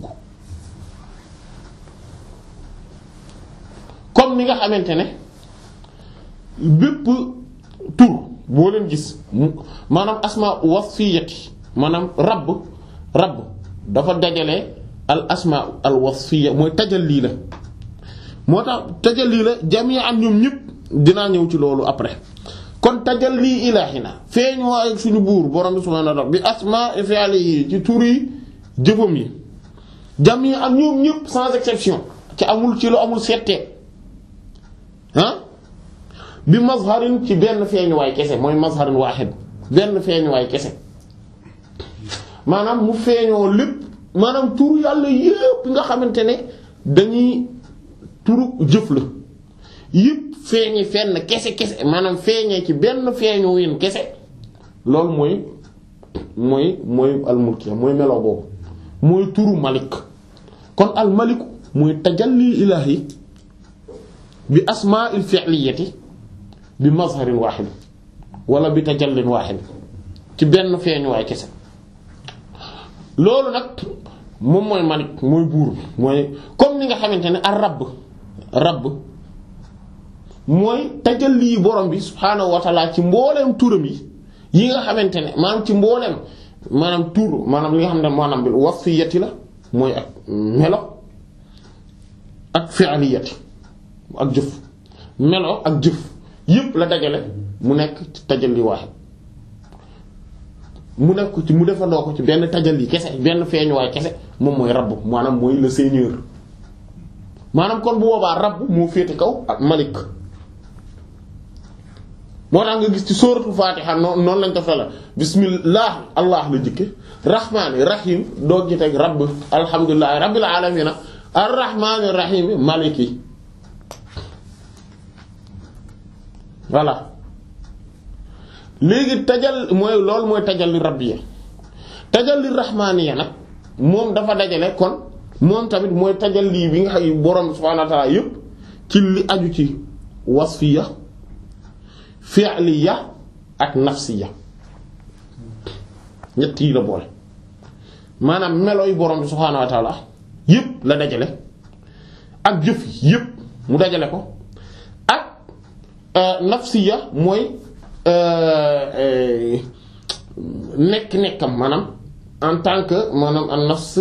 comme ni nga xamante ne bépp tur boo leen gis maanaam asma wasfiyati maanaam rabb rabb dafa dajale al asma al wasfiya mooy tajalli la moo tax tajalli la jami'an ñoom ñëpp dinaa ñëw ci loolu après kon tajalli ilaahina feeñ waaye suñu buur borom subhaanahu wa ta'aala bi asma fi'lihi ci tur yi jëfam yi jami'an ñoom ñëpp sans exception ci amul ci lu amul settee ah bi mazharin ci benn feeñuwaay kese mooy mazharin waahid benn feeñuwaay kese maanaam mu feeñoo lépp maanaam turu yàlla yépp nga xamante ne dañuy turu jëf la yépp feeñi fenn kese kese maanaam feeñee ci benn feeñu win kese loolu mooy mooy mooy almulkiya mooy melo boobu mooy turu malik kon almaliku mooy tajalli ilaahi bi asmaa'il fi'liyati bi mazharin waahid wala bi tajallin waahid ci benn feeñuwaay kese loolu nag moom mooy malik mooy buur bi mooy comme ni nga xamante ne ar rabb rabb mooy tajalli borom bi subhaanahu wa ta'ala ci mbooleem turam yi yi nga xamante ne maanaam ci mbooleem maanaam tur maanaam li nga xam ne maanaam bi wasfiyati la mooy ak melo ak fi'liyati ak jëf melo ak jëf yépp la dajale mu nekk ci tajalli waahid mu nekk ci mu defandoo ko ci benn tajalli kese benn feeñuwaay kese moom mooy rabb maanaam mooy le seigneur maanaam kon bu boobaa rabb moo féete kaw ak malik moo tax nga gis ci sóoratul Faatiha noonu noonu lañ def la bismillah allah la jëkke rahmaani rahim doog ji teg rabb alhamdulillahi rabbil alamin arrahmaani rahim maliki voilà léegi tajal mooy loolu mooy tajalli rabbiya tajalli rahmaaniya nag moom dafa dajale kon moom tamit mooy tajalli bi nga xam borom subhaanahu wa ta'aala yépp ci li aju ci wasfiya fi'liya ak nafsiya ñett yi la boole maanaam melooy borom bi subhaanahu wa ta'aala yépp la dajale ak jëf yépp mu dajale ko ak nafsiya mooy nekk nekkam maanaam en tant que maanaam an nafs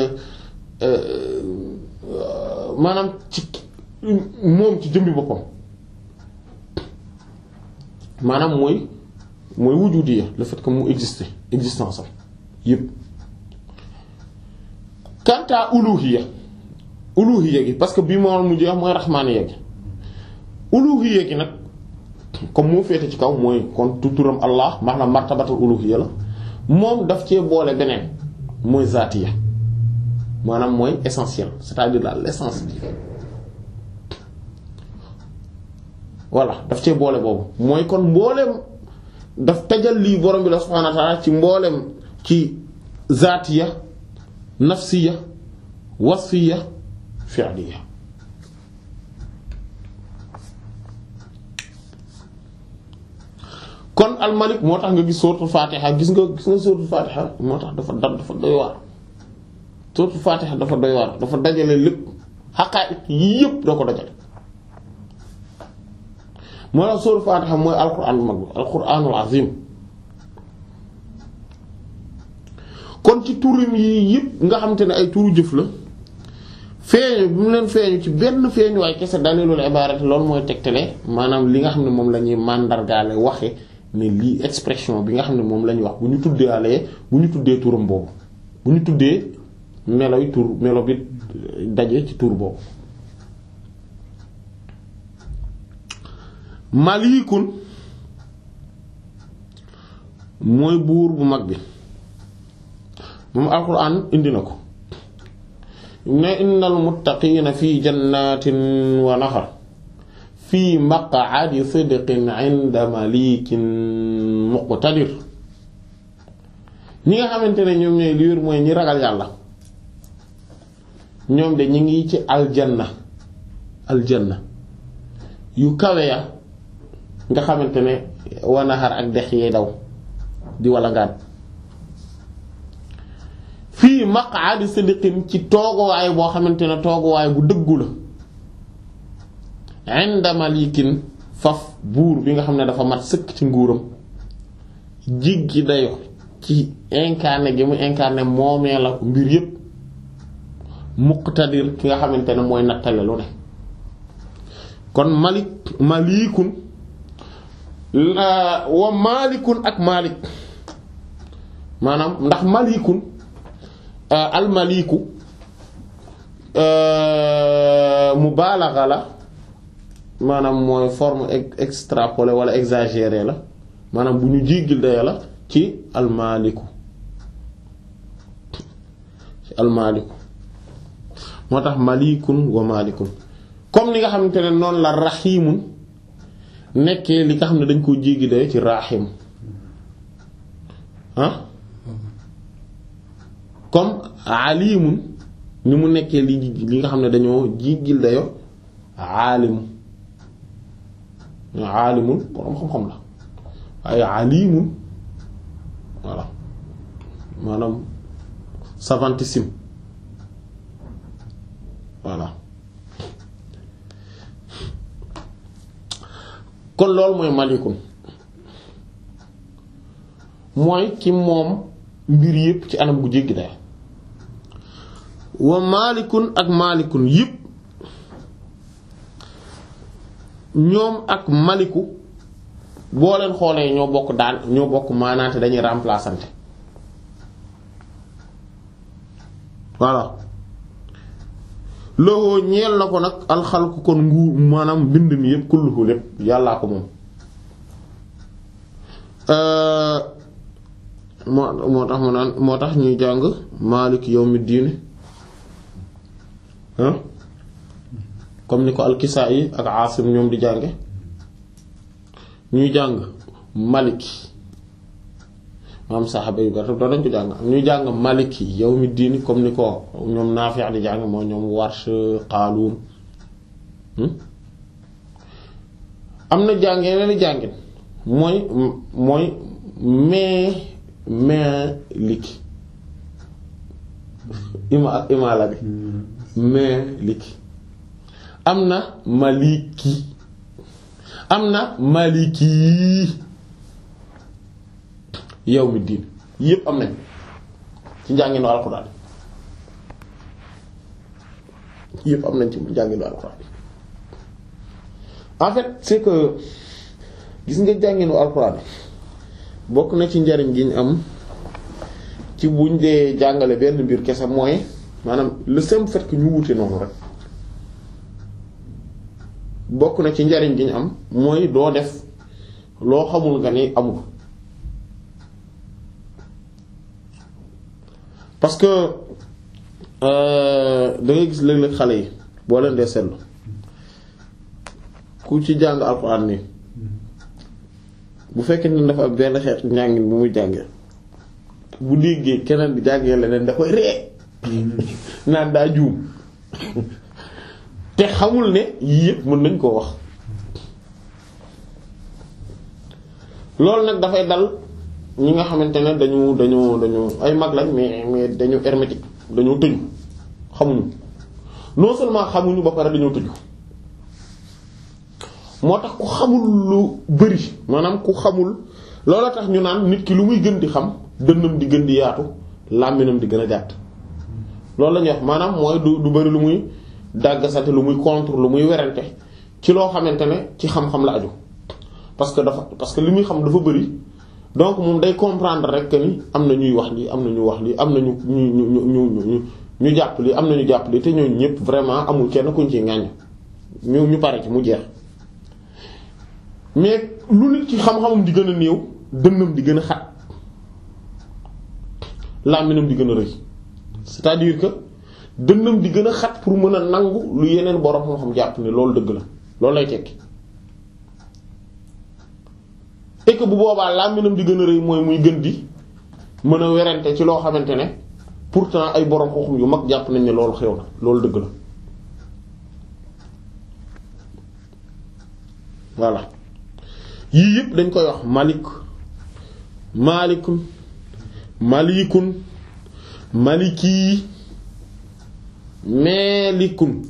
maanaam ci moom ci jëmbi boppam maanaam mooy mooy wujudiyya le fait que mu exister existence am yépp quant à uluhiyya uluhiyya gi parce que bii moo mu jeex mooy rahmaaniyya gi uluhiyya gi nag comme moo féete ci kaw mooy kon tuturam Allah maanaam martabatul uluhiyya la moom daf cee boole beneen mooy zaatiya maanaam mooy essentiel c'est-à-dire la l'essence bi voilà daf cee boole boobu mooy kon mbooleem daf tajalli borom bi la subhaanahu wa ta'aala ci mbooleem ci zaatiya nafsiya wasfiya fi'liya kon almalik moo tax nga gis suratul Fatiha gis nga gis nga suratul Fatiha moo tax dafa da dafa doy waar suratul Fatiha dafa doy waar dafa dajale lépp xaqaa'iq yii yëpp da ko dajale moo tax suratul Fatiha mooy alquran bu mag bi alquranul azim turam yi yëpp nga xamante ne ay turu jëf la feeñu bi mu leen feeñu ci benn feeñu waaye kese dalilul ibaarati loolu mooy tegtale maanaam li nga xam ne moom la ñuy màndargaale waxe ne lii expression bi nga xam ne moom la ñuy wax bu ñu tuddee bu ñu tuddee turam boobu bu ñu tuddee meloy tur melo bi daje ci tur boobu. malikun mooy buur bu mag bi moom alquran indi na ko ne innal muttaqiina fi jannatin wa nahar fi maq'adi sidqin 'inda malikin muqtadir ñi nga xamante ne ñoom ñooy liir mooy ñi ragal yàlla ñoom de ñi ngi ci aljanna aljanna yu kawe ya nga xamante ne wa nahar ak dex yee daw di wala ngaan fii maq'adi sidqin ci tooguwaay boo xamante ne tooguwaay bu dëggu la 'inda malikin faf buur bi nga xam ne dafa mat sëkk ci nguuram jiggi dayo ci incarné gi mu incarné moomee la mbir yépp muqtadir ki nga xamante ne mooy nattale lu ne kon malik malikun wa malikun ak malik maanaam ndax malikun al maliku mubalagha la maanaam mooy forme extrapolée wala exagérée la maanaam bu ñu jéggil daya la ci al maliku ci al maliku moo tax malikun wa malikun comme ni nga xamante ne noonu la raximun nekkee li nga xam ne dañ koo jéggi daya ci raxim ah comme alimun ni mu nekkee li li nga xam ne dañoo jéggil dayo alimu alimun borom xam-xam la waaye alimun voilà maanaam savantissime voilà kon loolu mooy malikun mooy ki moom mbir yépp ci anam gu jéggi day wa malikun ak malikun yépp ñoom ak maliku boo leen xoolee ñoo bokk daan ñoo bokk maanaante dañuy remplaçante voilà loo ñeel na ko nag alxalku kon nguur maanaam mbind mi yépp kulluhu lépp yàllaa ko moom moo moo tax mu naan moo tax ñuy jàng maalik yawmi diin ah comme ni ko al-Kisaa'i ak Aasim ñoom di jànge ñuy jàng maliki maam saxaaba yu bari doon nañ ko jàng ñuy jàng maliki yawmi diin comme ni ko ñoom Naafi' di jàng moo ñoom Warsh Qaaluun am na jàng yeneen i jàngin mooy mooy mais Maliki ima ak imaala bi Maliki am na Maliki am na Maliki yawmi diin yépp am nañ ci njànginu alxuraan yépp am nañ ci njànginu alxuraan en fait c'est que gis nga njànginu alxuraan bokk na ci njariñ gi ñu am ci buñ dee jàngale benn mbir kese mooy maanaam le simple fait que ñu wute noonu rek bokk na ci njariñ gi ñu am mooy doo def loo xamul nga ni amul parce que da ngay gis léeg-léeg xale yi boo leen dee seetlu ku ci jàng alxuraan nii bu fekkee ne dafa am benn xeetu njàngin bu muy jàngee bu déggee keneen di jàngee leneen da koy ree naan daa juum te xamul ne yii yëpp mën nañ koo wax loolu nag dafay dal ñi nga xamante ne dañu dañu dañu ay mag lañ mais mais dañu hermétique dañoo tëju xamuñu non seulement xamuñu ba pare dañoo tëju moo tax ku xamul lu bari maanaam ku xamul loola tax ñu naan nit ki lu muy gën di xam dënnam di gën di yaatu làmminam di gën a gàtt loolu la ñuy wax maanaam mooy du du bari lu muy dàggasate lu muy contre lu muy werante ci loo xamante ne ci xam-xam la aju parce que dafa parce que li muy xam dafa bari donc moom day comprendre rek que ni am na ñuy wax lii am na ñu wax lii am na ñu ñu ñu ñu ñu ñu jàpp lii am na ñu jàpp lii te ñooñu ñëpp vraiment amul kenn kuñ ciy ŋàññ ñu ñu pare ci mu jeex mais lu nit ci xam-xamam di gën a néew dënnam di gën a xat làmminam di gën a rëy c'est-à-dire que dënnam di gën a xat pour mën a nangu lu yeneen borom xam-xam jàpp ne loolu dëgg la loolu lay tekki et que bu boobaa làmminam di gën a rëy mooy muy gën di mën a werante ci loo xamante ne pourtant ay borom xam-xam yu mag jàpp nañ ne loolu xew na loolu dëgg la voilà yii yëpp dañ koy wax malik malikun malikun maliki melikun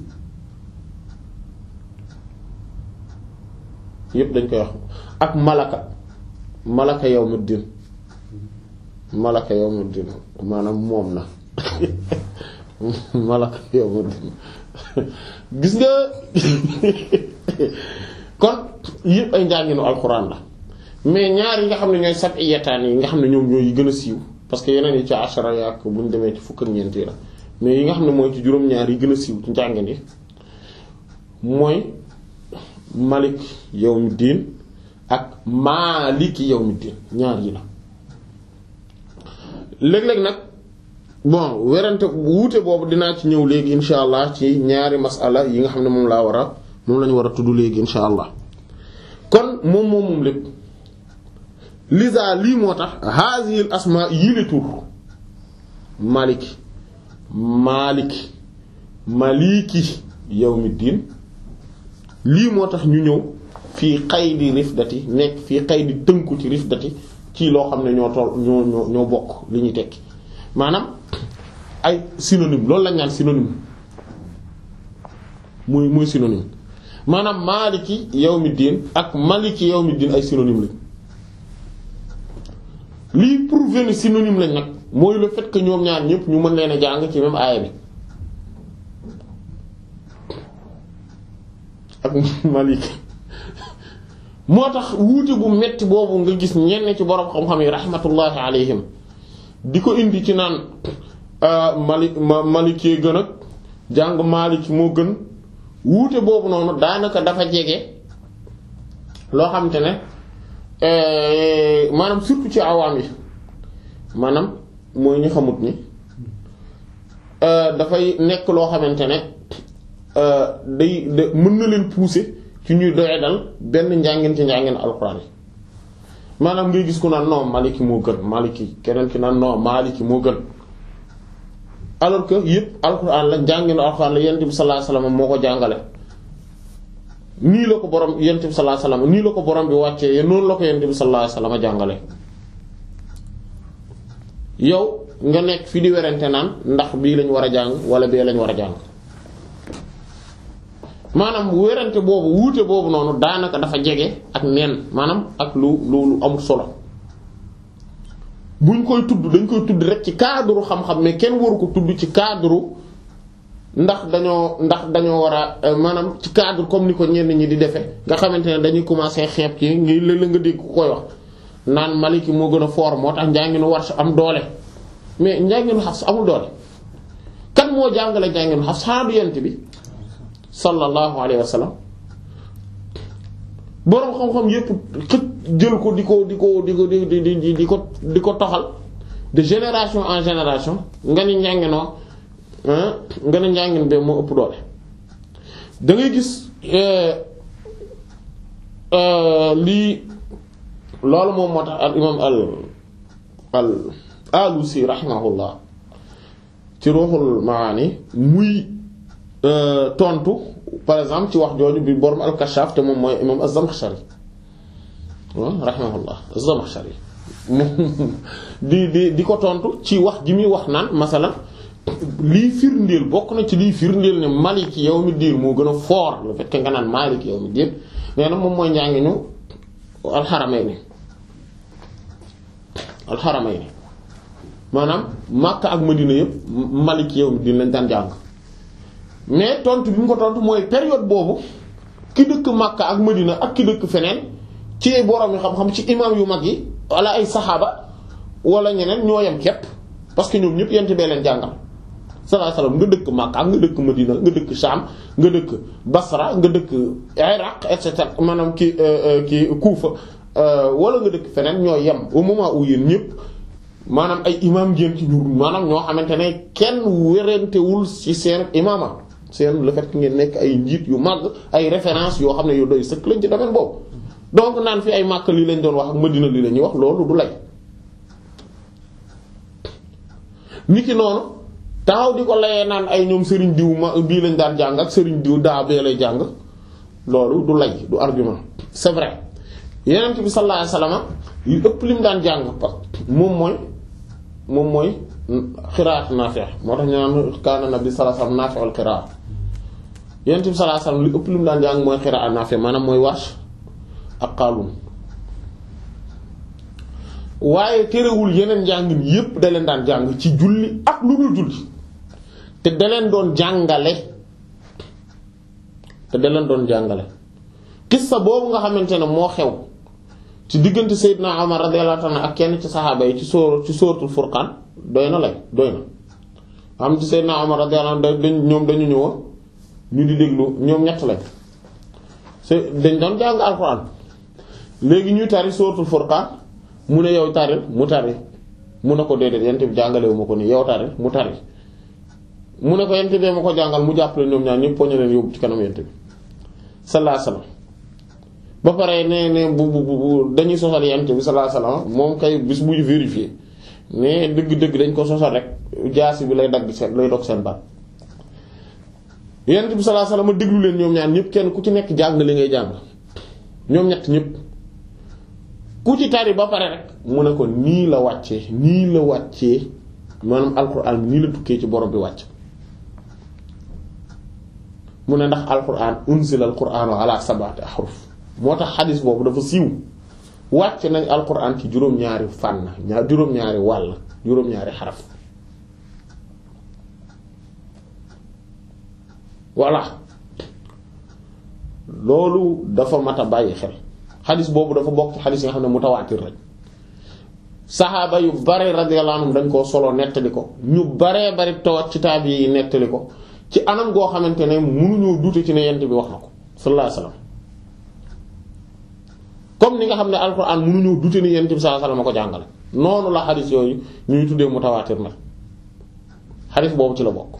yëpp dañ koy wax ak malaka malaka yawmuddin malaka yawmuddin maanaam moom na malaka yawmuddin gis nga kon yëpp ay njànginu alxuraan la mais ñaar yi nga xam ne ñooy sab'iyataan yi nga xam ne ñoom ñooy yi gën a siiw parce que yeneen yi ci ashara yàq bu ñu demee ci fukk ak ñeent yi la mais yi nga xam ne mooy ci juróom-ñaar yi gën a siiw ci njàngin yi mooy malik yawmiddin ak maaliki yawmiddin ñaar yi la léeg-léeg nag bon werante wuute boobu dinaa ci ñëw léegi insha allah ci ñaari masala yi nga xam ne moom laa war a moom lañu war a tudd léegi insha allah kon moom moom moom lépp lisa lii moo tax haazihil asmaa yii tur maliki maaliki maliki yawmiddin lii moo tax ñu ñëw fii qaydi rifdati nekk fii qaydi tënku ci rifdati ci loo xam ne ñoo toll ñoo ñoo ñoo bokk li ñuy tekki maanaam ay synonyme loolu lañ naan synonyme muy muy synonyme maanaam maaliki yawmiddin ak maliki yawmiddin ay synonyme lañ lii prouver ni synonyme lañ nag mooy le fait que ñoom ñaar ñëpp ñu mën leen a jàng ci même aaya bi ak maliki moo tax wuute bu metti boobu nga gis ñenn ci borom xam-xam yi rahmatullahi alayhim di ko indi ci naan mali maliki gën ak jàng maliki moo gën wuute boobu noonu daanaka dafa jege loo xamante ne maanaam surtout ci awaam yi maanaam mooy ñu xamut ni dafay nekk loo xamante ne day da mën na leen pousser ci ñuy doye dal benn njàngin ci njàngin alxuraan yi maanaam ngay gis ku naan non maliki moo gën maliki keneen ki naan non maliki moo gën alors que yëpp alxuraan la njànginu alxuraan la yonent bi sallallahu alayhi wasallam moo ko jàngale nii la ko borom yonent bi sallallahu alayhi wasallam nii la ko borom bi wàccee noonu la ko yonent bi sallallahu alayhi wasallam jàngale yow nga nekk fi di werante naan ndax bii lañ war a jàng wala bee lañ war a jàng maanaam werante boobu wuute boobu noonu daanaka dafa jege ak neen maanaam ak lu lu lu amul solo buñ koy tudd dañ koy tudd rek ci cadre xam-xam mais kenn waru ko tudd ci cadre ndax dañoo ndax dañoo war a maanaam ci cadre comme ni ko ñenn ñi di defee nga xamante ne dañuy commencer xeeb ci ngi léeg-léeg nga dégg ku koy wax naan maliki moo gën a fort moo tax njànginu Warsh am doole mais njànginu Hafs amul doole kan moo jàngale njànginu Hafs xanaa du yent bi sallallahu alayhi wa sallam boroom xam-xam yépp xëj jël ko di ko di ko di ko di di di di ko di ko toxal de génération en génération nga ni njànginoo nga ni njàngin be moo ëpp doole da ngay gis lii loolu moom moo tax al imam al al Alusi rahimahullah ci Ruhul Maani muy tontu par exemple ci wax jooju bi borom al-Kashaf te moom mooy imam az-Zamakhshari rahimahullah az-Zamakhshari di di di ko tontu ci wax ji muy wax naan masalan lii firndeel bokk na ci lii firndeel ne Maliki yawmiddin moo gën a fort le fait que nga naan Maliki yawmiddin nee na moom mooy njàngiñu al-Haramayni al-Haramayni maanaam Makka ak Madina yëpp Maliki yawmiddin lañ daan jàng mais tontu bi mu ko tontu mooy période boobu ki dëkk Makka ak Madina ak ki dëkk feneen ci borom yi xam-xam ci imam yu mag yi wala ay saxaaba wala ñeneen ñoo yem képp parce que ñoom ñëpp yent bee leen jàngal sallallahu alayhi wasallam nga dëkk Makka nga dëkk Madina nga dëkk Sham nga dëkk Basra nga dëkk Iraq et cetera maanaam ki ki Kufa wala nga dëkk feneen ñoo yem au moment où yéen ñëpp maanaam ay imam ngeen ci ñur maanaam ñoo xamante ne kenn wérantewul ci seen imama seen le fait que ngeen nekk ay njiit yu mag ay référence yoo xam ne yu doy sëkk lañ ci domaine boobu donc naan fi ay Makka lii lañ doon wax ak Madina lii la ñuy wax loolu du lay niki noonu taxaw di ko layee naan ay ñoom sëriñ diw ma bii lañ daan jàng ak sëriñ diw daa bee lay jàng loolu du lay du argument c'est vrai Yonent bi sallallahu alayhi wasallam yu ëpp lim daan jàng parce que moom mooy moom mooy xiraat Naafi' moo tax ñu naan kaana nabi sallallahu alayhi wasallam naafi'ul xiraat Yonent bi sallallahu alayhi wasallam li ëpp lim daan jàng mooy xiraat Naafi' maanaam mooy Warsh ak Qaalun waaye terewul yeneen njàngin yépp da leen daan jàng ci julli ak lu dul julli te da leen doon jàngale te da leen doon jàngale qissa boobu nga xamante ne moo xew ci diggante Seydina Omar radiyallahu anhu ak kenn ci saxaaba yi ci sóor ci sóoratul Furqaan doy na lay doy na am ci Seydina Omar radiyallahu anhu dañ ñoom dañu ñëwoon ñu di déglu ñoom ñett lañ dañ doon jàng alxuraan léegi ñuy tari sóoratul Furqaan mu ne yow taril mu tari mu ne ko déedéet yent bi jàngalewu ma ko nii yow taril mu tari mu ne ko yent bi ma ko jàngal mu jàppale ñoom ñaar ñëpp poñe leen yóbbu ci kanam yent bi sallallahu alayhi wasallam ba pare ne ne bu bu bu dañuy sosal yent bi sallallahu alayhi wasallam moom kay bis bu ñu vérifier mais dëgg-dëgg dañ ko sosal rek jaasi bi lay dagg seen lay dog seen baat yent bi sallallahu alayhi wasallam déglu leen ñoom ñaar ñëpp kenn ku ci nekk jàng li ngay jàng ñoom ñett ñëpp ku ci tari ba pare rek mu ne ko nii la wàccee nii la wàccee maanaam alquran nii la tukkee ci borom bi wàcc mu ne ndax alquran unzila alquranu ala sab'ati ahruf moo tax xadis boobu dafa siiw wàcc nañ alquran ci juróom-ñaari fànn ñaar juróom-ñaari wàll juróom-ñaari xaraf voilà loolu dafa mat a bàyyi xel xadis boobu dafa bokk ci xadis yi nga xam ne mutawaatir lañ saxaaba yu bare radiyallahu anhum dañ koo solo nettali ko ñu baree bari tawat ci taabi yi nettali ko ci anam goo xamante ne mënuñoo dute ci ne yent bi wax na ko sallallahu alayhi wasallam comme ni nga xam ne alxuraan mënuñoo dute ni yent bi sallallahu alayhi wasallam ko jàngale noonu la xadis yooyu ñuy tuddee mutawaatir nag xadis boobu ci la bokk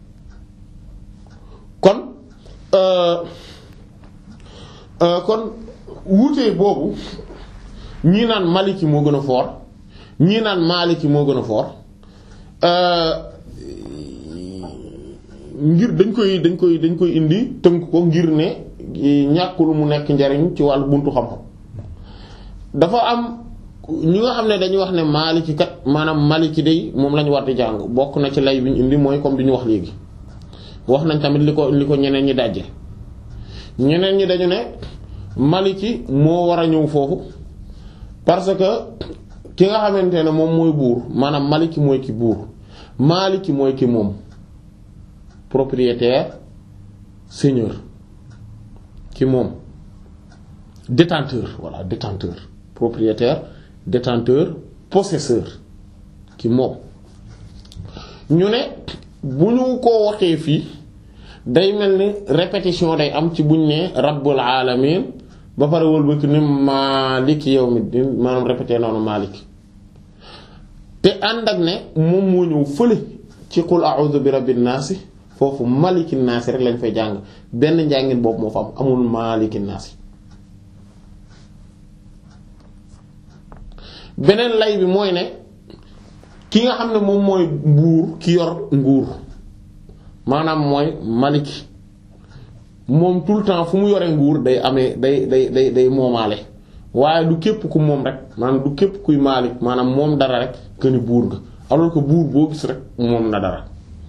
kon euh, euh, kon wuute boobu ñii naan maliki moo gën a fort ñii naan maliki moo gën a fort ngir dañ koy dañ koy dañ koy indi tënk ko ngir ne ñàkkul mu nekk njariñ ci wàllu buntu xam-xam dafa am ñi nga xam ne dañuy wax ne maliki kat maanaam maliki day moom lañu war di jàng bokk na ci lay bi ñu indi mooy comme bi ñu wax léegi wax nañ tamit li ko li ko ñeneen ñi dajje ñeneen ñi dañu ne maliki moo war a ñëw foofu parce que ki nga xamante ne moom mooy buur maanaam maliki mooy ki buur maliki mooy ki moom propriétaire seigneur ki moom détenteur voilà détenteur propriétaire détenteur possesseur ki moom ñu ne bu ñu ko waxee fii day mel ni répétition day am ci buñ ne rabbul alamin ba pare wëlbati ni maliki yawmiddin maanaam répété noonu maliki te ànd ak ne moom moo ñëw fële ci qul a'udhu bi rabbin naasi foofu maliki naasi rek lañ fay jàng benn njàngin boobu moo fa am amul maliki naasi beneen lay bi mooy ne ki nga xam ne moom mooy buur ki yor nguur maanaam mooy maliki moom tout le temps fu mu yore nguur day amee day day day day moomaale waaye du képp ku moom rek maanaam du képp kuy maalik maanaam moom dara rek que ni buur nga alors que buur boo gis rek moom na dara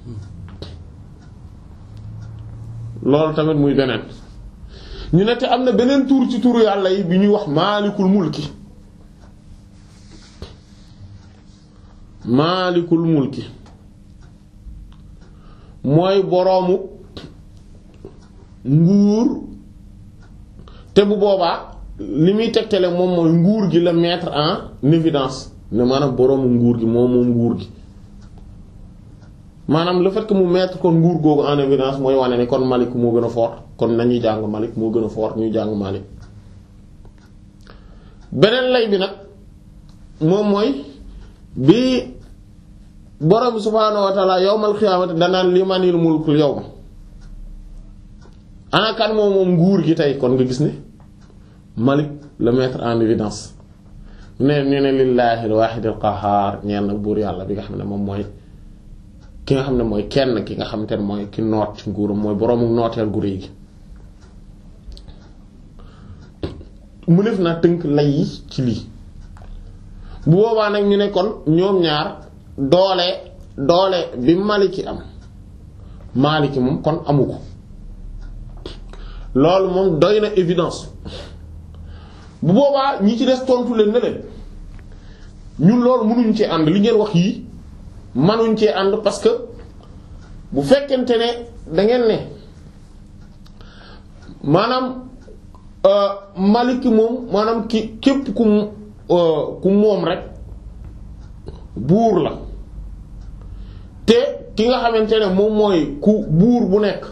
loolu tamit muy beneen ñu ne te am na beneen tur ci turu yàlla yi bi ñuy wax maalikul mulki maalikul mulki mooy boroomu nguur te bu boobaa li muy tegtale moom mooy nguur gi la mettre en évidence ne maanaam boroomu nguur gi moom moom nguur gi maanaam le fait que mu mettre kon nguur googu en évidence mooy wane ni kon Malik moo gën a fort kon nañuy jàng Malik moo gën a fort ñuy jàng Malik. beneen lay bi nag moom mooy bi borom subhaanahu wa ta'ala yawmal qiyaamati danaan limanil mulkul yawma ana kan moom moom nguur gi tey kon nga gis ne Malik le mettre en évidence ne ne ne lillahi al-waahidil qahhaar ñeen nag buur yàlla bi nga xam ne moom mooy ki nga xam ne mooy kenn ki nga xamante ne mooy ki noot ci nguuram mooy boroomu nooteel gu rëy gi mu def naa tënk lay yi ci lii bu boobaa nag ñu ne kon ñoom ñaar doole doole bi Maliki am Maliki moom kon amu ko loolu moom doy na évidence bu boobaa ñi ci des tontu leen ne leen ñun loolu mënuñ ci ànd li ngeen wax yii mënuñ ci ànd parce que bu fekkente ne da ngeen ne maanaam Maliki moom maanaam ki képp ku ku moom rek buur la te ki nga xamante ne moom mooy ku buur bu nekk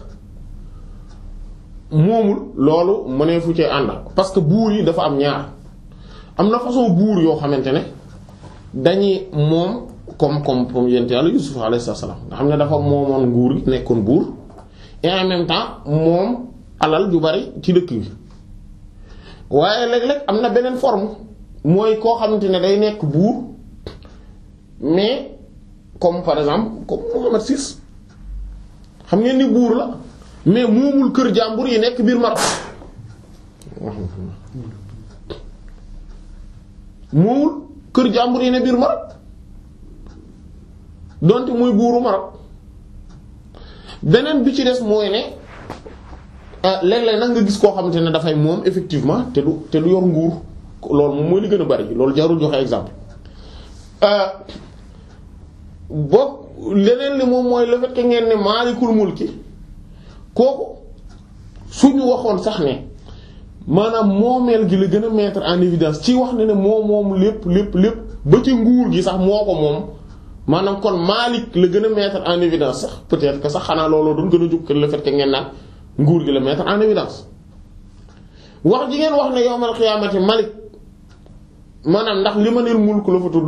moomul loolu mënee fu cee ànd parce que buur yi dafa am ñaar am na façon buur yoo xamante ne dañuy moom comme comme comme yent Yàlla Yusuf alayhi salaam nga xam ne dafa moomoon nguur gi nekkoon buur et en même temps moom alal ju bari ci dëkk bi waaye léeg-léeg am na beneen forme mooy koo xamante ne day nekk buur mais comme par exemple comme Mohammed six xam ngeen ni buur la mais moomul kër jàmbur yi nekk biir Maroc moomul kër jàmbur yi ne biir Maroc donte muy buuru Maroc beneen bi ci des mooy ne léeg-léeg nag nga gis koo xamante ne dafay moom effectivement te du te du yor nguur loolu moom mooy li gën a bari loolu jarul joxe exemple boo leneen li moom mooy le fait que ngeen ne maalikul mulki kooku suñu waxoon sax ne maanaam moomeel gi la gën a mettre en évidence ci wax ne ne moo moom lépp lépp lépp ba ci nguur gi sax moo ko moom maanaam kon Maalik la gën a mettre en évidence sax peut-être que sax xanaa looloo doon gën a jóg le fait que ngeen naan nguur gi la mettre en évidence wax ji ngeen wax ne yawmal qiyaamati Malik maanaam ndax li ma neel mulk la fa tudd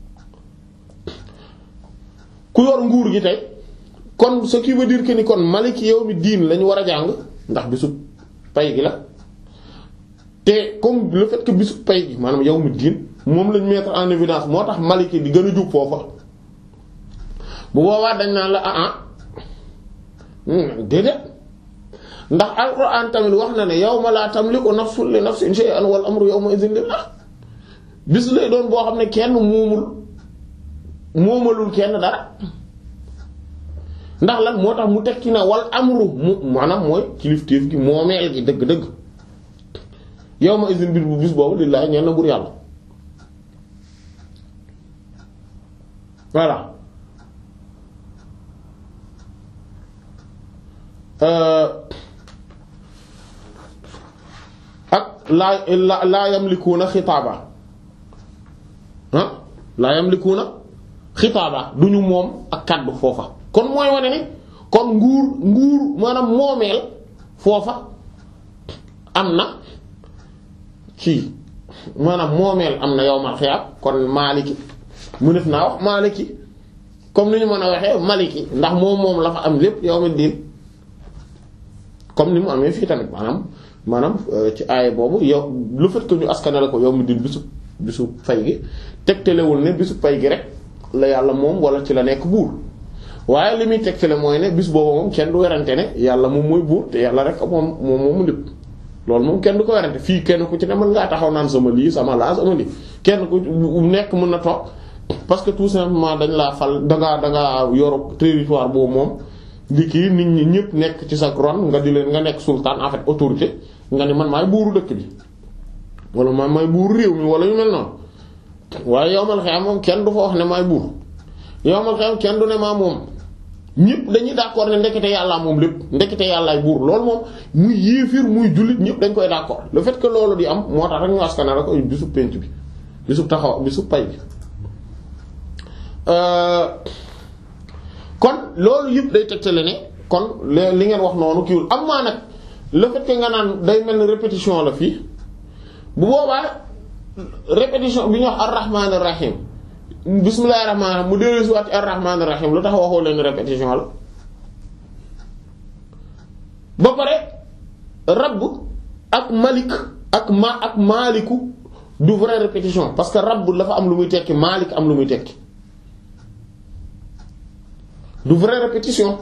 ku yor nguur gi tey kon ce qui veut dire que ni kon Maliki yawmi diin lañu war a jàng ndax bisu pay gi la te comme le fait que bisu pay gi maanaam yawmi diin moom lañ mettre en évidence moo tax Maliki di gën a jub foofa bu boobaa dañ naan la ah ah déedéet ndax alxuraan tamit wax na ne yawma laa tamliku nafsun li nafsin shay'an wal amru yawma idhin lillah bis lay doon boo xam ne kenn moomul moomalul kenn dara ndax lan moo tax mu tekki na wal amru mu maanaam mooy kilifteef gi moomeel gi dëgg-dëgg yawma idhin bir bu bis boobu lillaahi ñeen na bur yàlla voilà ak laa laa yamlikuuna xitaaba ah laa yamlikuuna xitaaba du ñu moom ak kàddu foofa kon mooy wane ni kon nguur nguur maanaam moomeel foofa am na ci maanaam moomeel am na yawmal xiyaam kon maaliki mu def naa wax maaliki comme ni ñu mën a waxee maliki ndax moom moom la fa am lépp yawmid diin comme ni mu amee fii tamit maanaam maanaam ci aaya boobu yow le fait que ñu askanale ko yawmid diin bisu bisu fay gi tegtalewul ne bisu pay gi rek la yàlla moom wala ci la nekk buur waaye li muy tegtale mooy ne bis boobu moom kenn du werante ne yàlla moom mooy buur te yàlla rek moom moom moomu lépp loolu moom kenn du ko werante fii kenn ku ci ne mën ngaa taxaw naan sama lii sama laa sama lii kenn ku nekk mën na toog parce que tout simplement dañ laa fal dangaa dangaa yoru territoire boobu moom di kii nit ñi ñëpp nekk ci sa ron nga di leen nga nekk sultan en fait autorité nga ni man maay buuru dëkk bi wala man maay buuru réew mi wala yu mel noonu waaye yowmal xiyaam moom kenn du fa wax ne maay buur yawmal qiyaam kenn du ne maa moom ñëpp dañuy d'accord ne ndekete yàllaa moom lépp ndekete yàllaay buur loolu moom muy yéefir muy jullit ñëpp dañ koy d'accord le fait que loolu di am moo tax rek ñu askana la ko bisu penc bi bisu taxaw bisu pay bi kon loolu yëpp day tegtale ne kon li ngeen wax noonu kiiwul am maa nag le fait que nga naan day mel ni répétition la fii bu boobaa répétition bi ñu wax ar-rahmaan ar-rahiim bismillahir rahmanir rahim mu dellu si waat ci ar-rahmanir rahim lu tax waxoo leen répétition la ba pare rabb ak malik ak ma ak maaliku du vraie répétition parce que rabb dafa am lu muy tekki malik am lu muy tekki du vraie répétition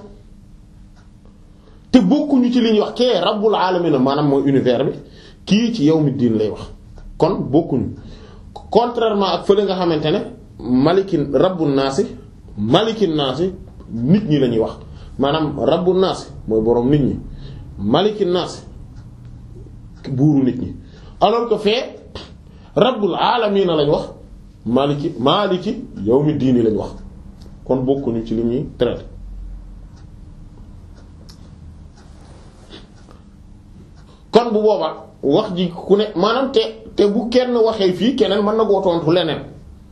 te bokkuñu ci li ñuy wax kee rabbul alamin maanaam mooy univers bi kii ci yawmi diin lay wax kon bokkuñu contrairement ak fële nga xamante ne malikin rabbun naasi malikin naasi nit ñi la ñuy wax maanaam rabbun naasi mooy boroom nit ñi malikin naasi buuru nit ñi alors que fee rabbul aalamiina lañ wax maliki maliki yawmi diini lañ wax kon bokkuñu ci li ñuy traité kon bu boobaa wax ji ku ne maanaam te te bu kenn waxee fii keneen mën na koo tontu leneen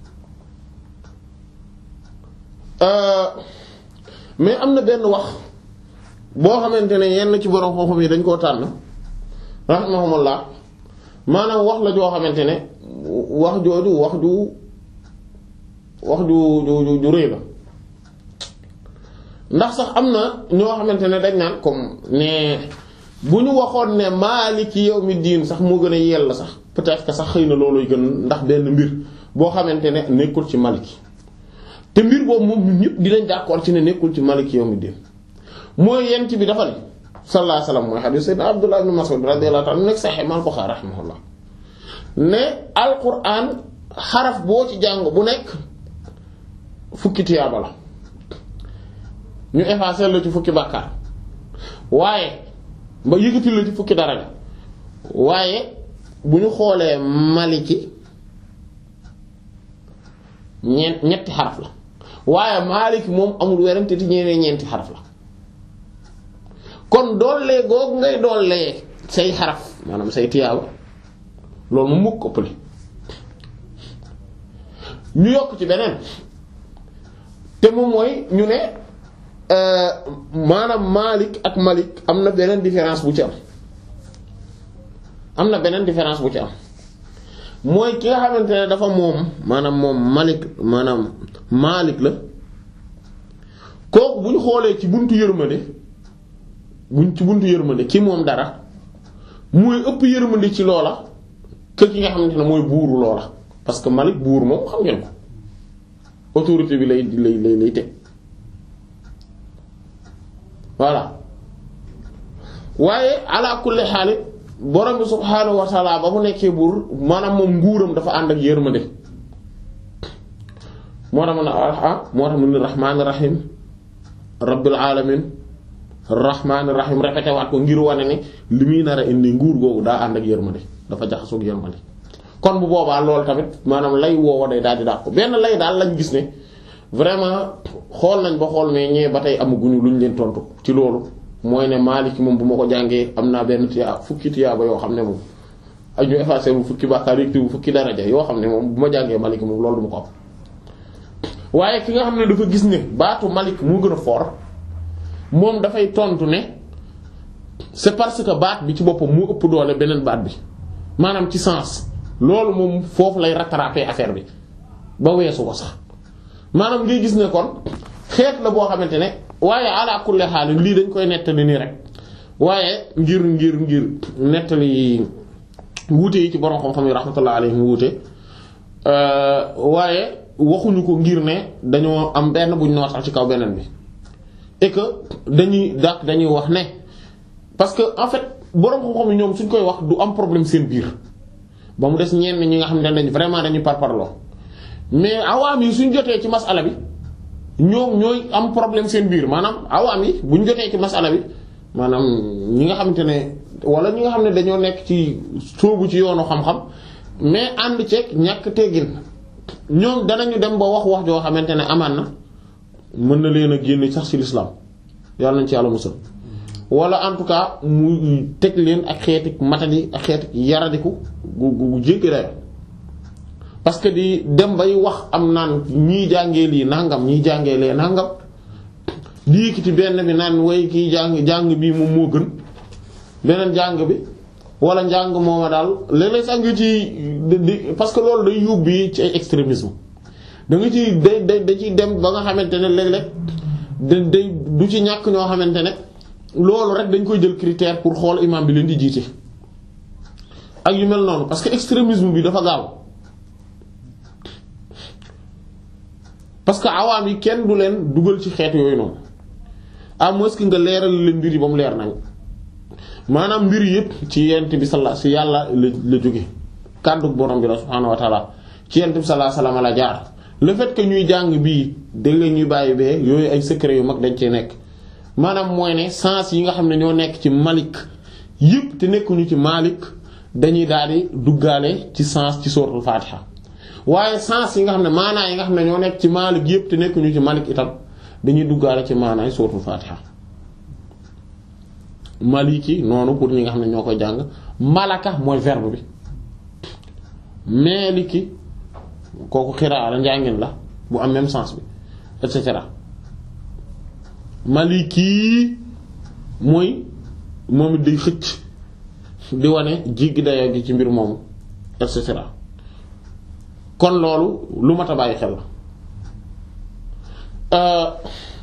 mais am na benn wax boo xamante ne yenn ci borom xam-xam yi dañ koo tànn rahimahumullah maanaam wax la joo xamante ne wax jooju wax ju wax ju ju ju rëy la ndax sax am na ñoo xamante ne dañ naan comme ne bu ñu waxoon ne maaliki yawmi diin sax moo gën a yell sax peut-être que sax xëy na looluy gën ndax benn mbir boo xamante ne nekkul ci maliki te mbir boobu moom ñun ñëpp dinañ d'accord ci ne nekkul ci maliki yawmi diin mooy yent bi dafa ne sallallahu alayhi wasallam mooy hadith sayyidina Abdullah ibn Mas'ud radiyallahu ta'ala nekk Sahih al-Bukhari rahimahullah ne alquran xaraf boo ci jàng bu nekk fukki tiyaaba la ñu effacer la ci fukki bàkkaar waaye ba yëkkati la ci fukki daraja waaye bu ñu xoolee maliki ñeent ñetti xaraf la waaye maliki moom amul werante ti ñeneen ñeenti xaraf la kon doollee googu ngay doollee say xaraf maanaam say tiyaaba loolu mu mukk ëppale ñu yokk ci beneen te moom mooy ñu ne maanaam Malik ak Malik am na beneen différence bu ci am am na beneen différence bu ci am mooy ki nga xamante ne dafa moom maanaam moom Malik maanaam Malik la kooku bu ñu xoolee ci buntu yërmande buñ ci buntu yërmande ki moom dara mooy ëpp yërmande ci loola que ki nga xamante ne mooy buuru loola parce que Malik buur moom xam ngeen ko autorité bi lay lay lay lay teg voilà waaye ala kulli xaal borom bi subhaanahu wa ta'ala ba mu nekkee buur maanaam moom nguuram dafa ànd ak yërmande moo tax mu ne ah moo tax mu ne rahmaani rahim rabbil alamin rahmaani rahim répété waat ko ngir wane ne li muy nar a indi nguur googu daa ànd ak yërmande dafa jaxasoo ak yërmande kon bu boobaa loolu tamit maanaam lay woowa day daal di dàq ko benn lay daal lañ gis ne vraiment xool nañ ba xool mais ñee ba tey amaguñu luñ leen tontu ci loolu mooy ne Maliki moom bu ma ko jàngee am naa benn tiyaa fukki tiyaaba yoo xam ne moom ak ñu effacé bu fukki bàkkaar yi bu fukki daraja yoo xam ne moom bu ma jàngee Maliki moom loolu du ma ko am waaye ki nga xam ne dafa gis ne baatu Malik moo gën a fort moom dafay tontu ne c'est parce que baat bi ci boppam mu ëpp doole beneen baat bi maanaam ci sens loolu moom foofu lay rattraper affaire bi ba weesu ko sax maanaam ngay gis ne kon xeet la boo xamante ne waaye ala kulli xaal lii dañ koy nettali nii rek waaye ngir ngir ngir nettali wuute yi ci borom xam-xam yi rahmatullah alayhim wuute waaye waxuñu ko ngir ne dañoo am benn buñ nootal ci kaw beneen bi et que dañuy dak dañuy wax ne parce que en fait borom xam-xam yi ñoom suñ koy wax du am problème seen biir ba mu des ñenn ñi nga xam ne dañ vraiment dañuy parparloo mais awaam yi suñ jotee ci masala bi ñoom ñooy am problème seen biir maanaam awaam yi buñ jotee ci masala bi maanaam ñi nga xamante ne wala ñi nga xam ne dañoo nekk ci sóobu ci yoonu xam-xam mais ànd ceeg ñàkk teggin ñoom danañu dem ba wax wax joo xamante ne amaan na mën na leen a génne sax ci l'islam yàlla nañ ci yàlla musal wala en tout cas mu teg leen ak xeeti matadi ak xeeti yaradiku gu gu jéggi dayo parce que di dem bay wax am naan ñii jàngee lii nangam ñii jàngee lee nangam di yëkkati benn bi naan way kii jàng jàng bii moom moo gën beneen jàng bi wala njàng mooma daal léeg-léeg sax nga ci parce que loolu day yóbbu ci ay extrémisme da nga ci day day da ciy dem ba nga xamante ne léeg-léeg da day du ci ñàkk ñoo xamante ne loolu rek dañ koy jël critère pour xool imam bi leen di jiite ak yu mel noonu parce que extrémisme bi dafa gaaw parce que awaam yi kenn du leen dugal ci xeet yooyu noonu à moins que nga leeral leen mbir yi ba mu leer nañ maanaam mbir yépp ci yent bi sala si yàlla la la jóge kàddu borom bi la subhaanahu wa taala ci yent bi sallallahu alayhi wasallam la jaar le fait que ñuy jàng bii dégg nga ñuy bàyyi bee yooyu ay secret yu mag dañ cee nekk maanaam mooy ne sens yi nga xam ne ñoo nekk ci Malik yépp te nekkuñu ci Malik dañuy daal di duggaale ci sens ci suratul Fatiha waaye sens yi nga xam ne maanaa yi nga xam ne ñoo nekk ci Malik yépp te nekkuñu ci Malik itam dañuy duggaale ci maanaay suratul Fatiha maliki noonu pour ñi nga xam ne ñoo koy jàng malaka mooy verbe bi maliki kooku xiraa la njàngin la bu am même sens bi et cetera maliki mooy moom it day xëcc di wane jiggi dayo gi ci mbir moomu et cetera kon loolu lu mat a bàyyi xel la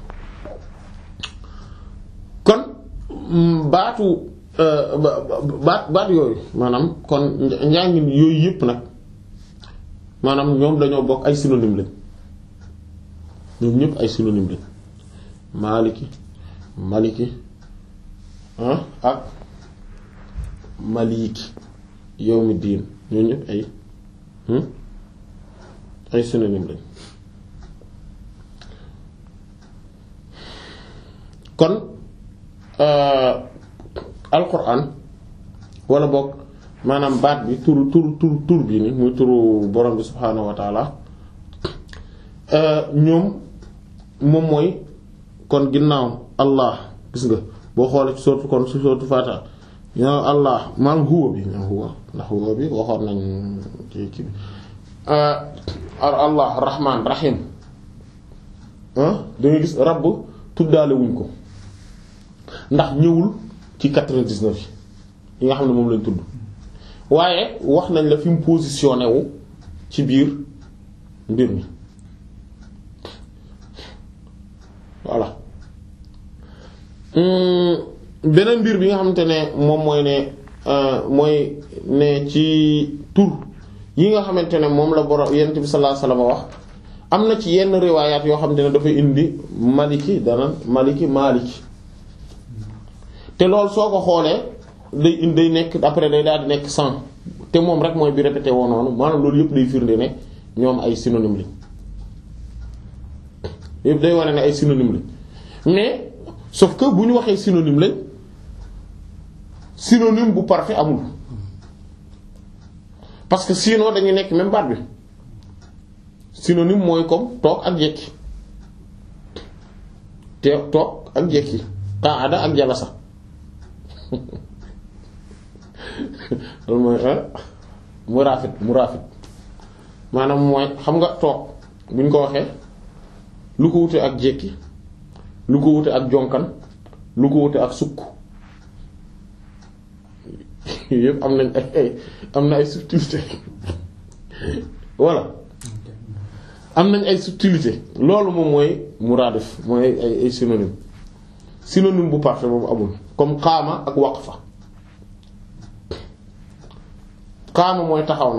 kon baatu baat baat yooyu maanaam kon njàngin yooyu yëpp nag maanaam ñoom dañoo bokk ay synonyme lañ ñoom ñëpp ay synonyme lañ maliki maliki ah ak maliki yawmi diin ñoo ñëpp ay ay synonyme lañ kon alquran wala boog maanaam baat bi tur tur tur tur bi ni muy turu borom bi subhaanahu wa taala ñoom moom mooy kon ginnaaw allah gis nga boo xoolee ci sourate kon ci sourate Fatiha ginnaaw allah maanaam huwa bi ñoom huwa ndax huwa bi waxoon nañ ci kii bi allah rahman rahim ah da nga gis rabb tuddaale wuñ ko ndax ñëwul ci quatre-vingt-dix-neuf yi nga xam ne moom lañ tudd waaye wax nañ la fi mu positionné wu ci biir mbir mi voilà beneen mbir bi nga xamante ne moom mooy ne mooy ne ci tur yi nga xamante ne moom la borom yonent bi sallallahu alayhi wasallam wax am na ci yenn riwaayaat yoo xamante ne dafay indi maliki dana maliki maliki te loolu soo ko xoolee day indi day nekk après day daal di nekk cent te moom rek mooy bi répété woon noonu maanaam loolu yëpp day firnde ne ñoom ay synonyme lañ yëpp day wane ne ay synonyme lañ mais sauf que bu ñu waxee synonyme lañ synonyme bu parfait amul parce que sinon dañuy nekk même baat bi synonyme mooy comme toog ak jekki te toog ak jekki qaada ak jalasa loolu mooy mu rafet mu rafet maanaam mooy xam nga toog bu ñu ko waxee lu ko wute ak jekki lu ko wute ak jonkan lu ko wute ak sukk yëpp am nañ ay ay am na ay subtilité voilà am nañ ay subtilité loolu moom mooy muraadif mooy ay ay synonyme synonyme bu parfait boobu amul comme qaama ak waqfa qaama mooy taxaw na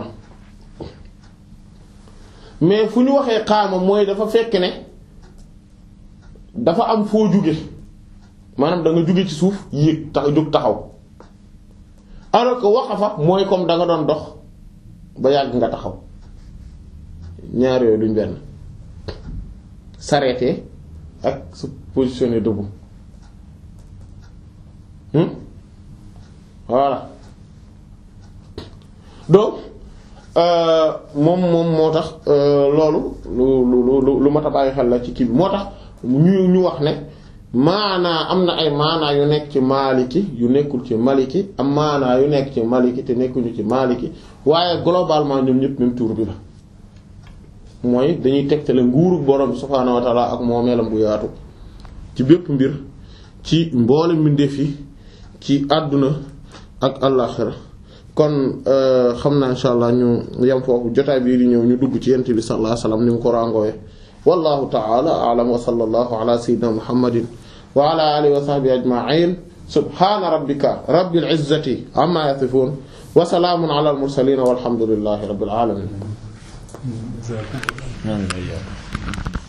mais fu ñu waxee qaama mooy dafa fekk ne dafa am foo jóge maanaam da nga jóge ci suuf yéeg tax jóg taxaw alors que waqafa mooy comme da nga doon dox ba yàgg nga taxaw ñaar yooyu duñ benn s'arrêter ak se positionner debout hmm voilà donc moom moom moo tax loolu lu lu lu lu mat a bàyyi xel la ci kii bi moo tax ñu ñu wax ne maanaa am na ay maanaa yu nekk ci maaliki yu nekkul ci maliki am maanaa yu nekk ci maliki te nekkuñu ci maliki waaye globalement ñoom ñëpp même tour bi la mooy dañuy tegtale nguuru borom bi subhaanahu wa ta'ala ak moomeelam bu yaatu ci bépp mbir ci mboolem mbindeef yi ci àdduna ak àllaxira kon xam naa insha allah ñu yem foofu jotaay bii di ñëw ñu dugg ci yent bi sallallahu alayhi wasallam ni mu ko ràngoowe wallahu ta'ala a'lam wa sallallahu ala sayyidina muhammadin wa ala alihi wa sahbihi ajma'in subhana rabbika rabbil izzati amma yasifun wa salamun ala al mursalin walhamdulillahi rabbil alamin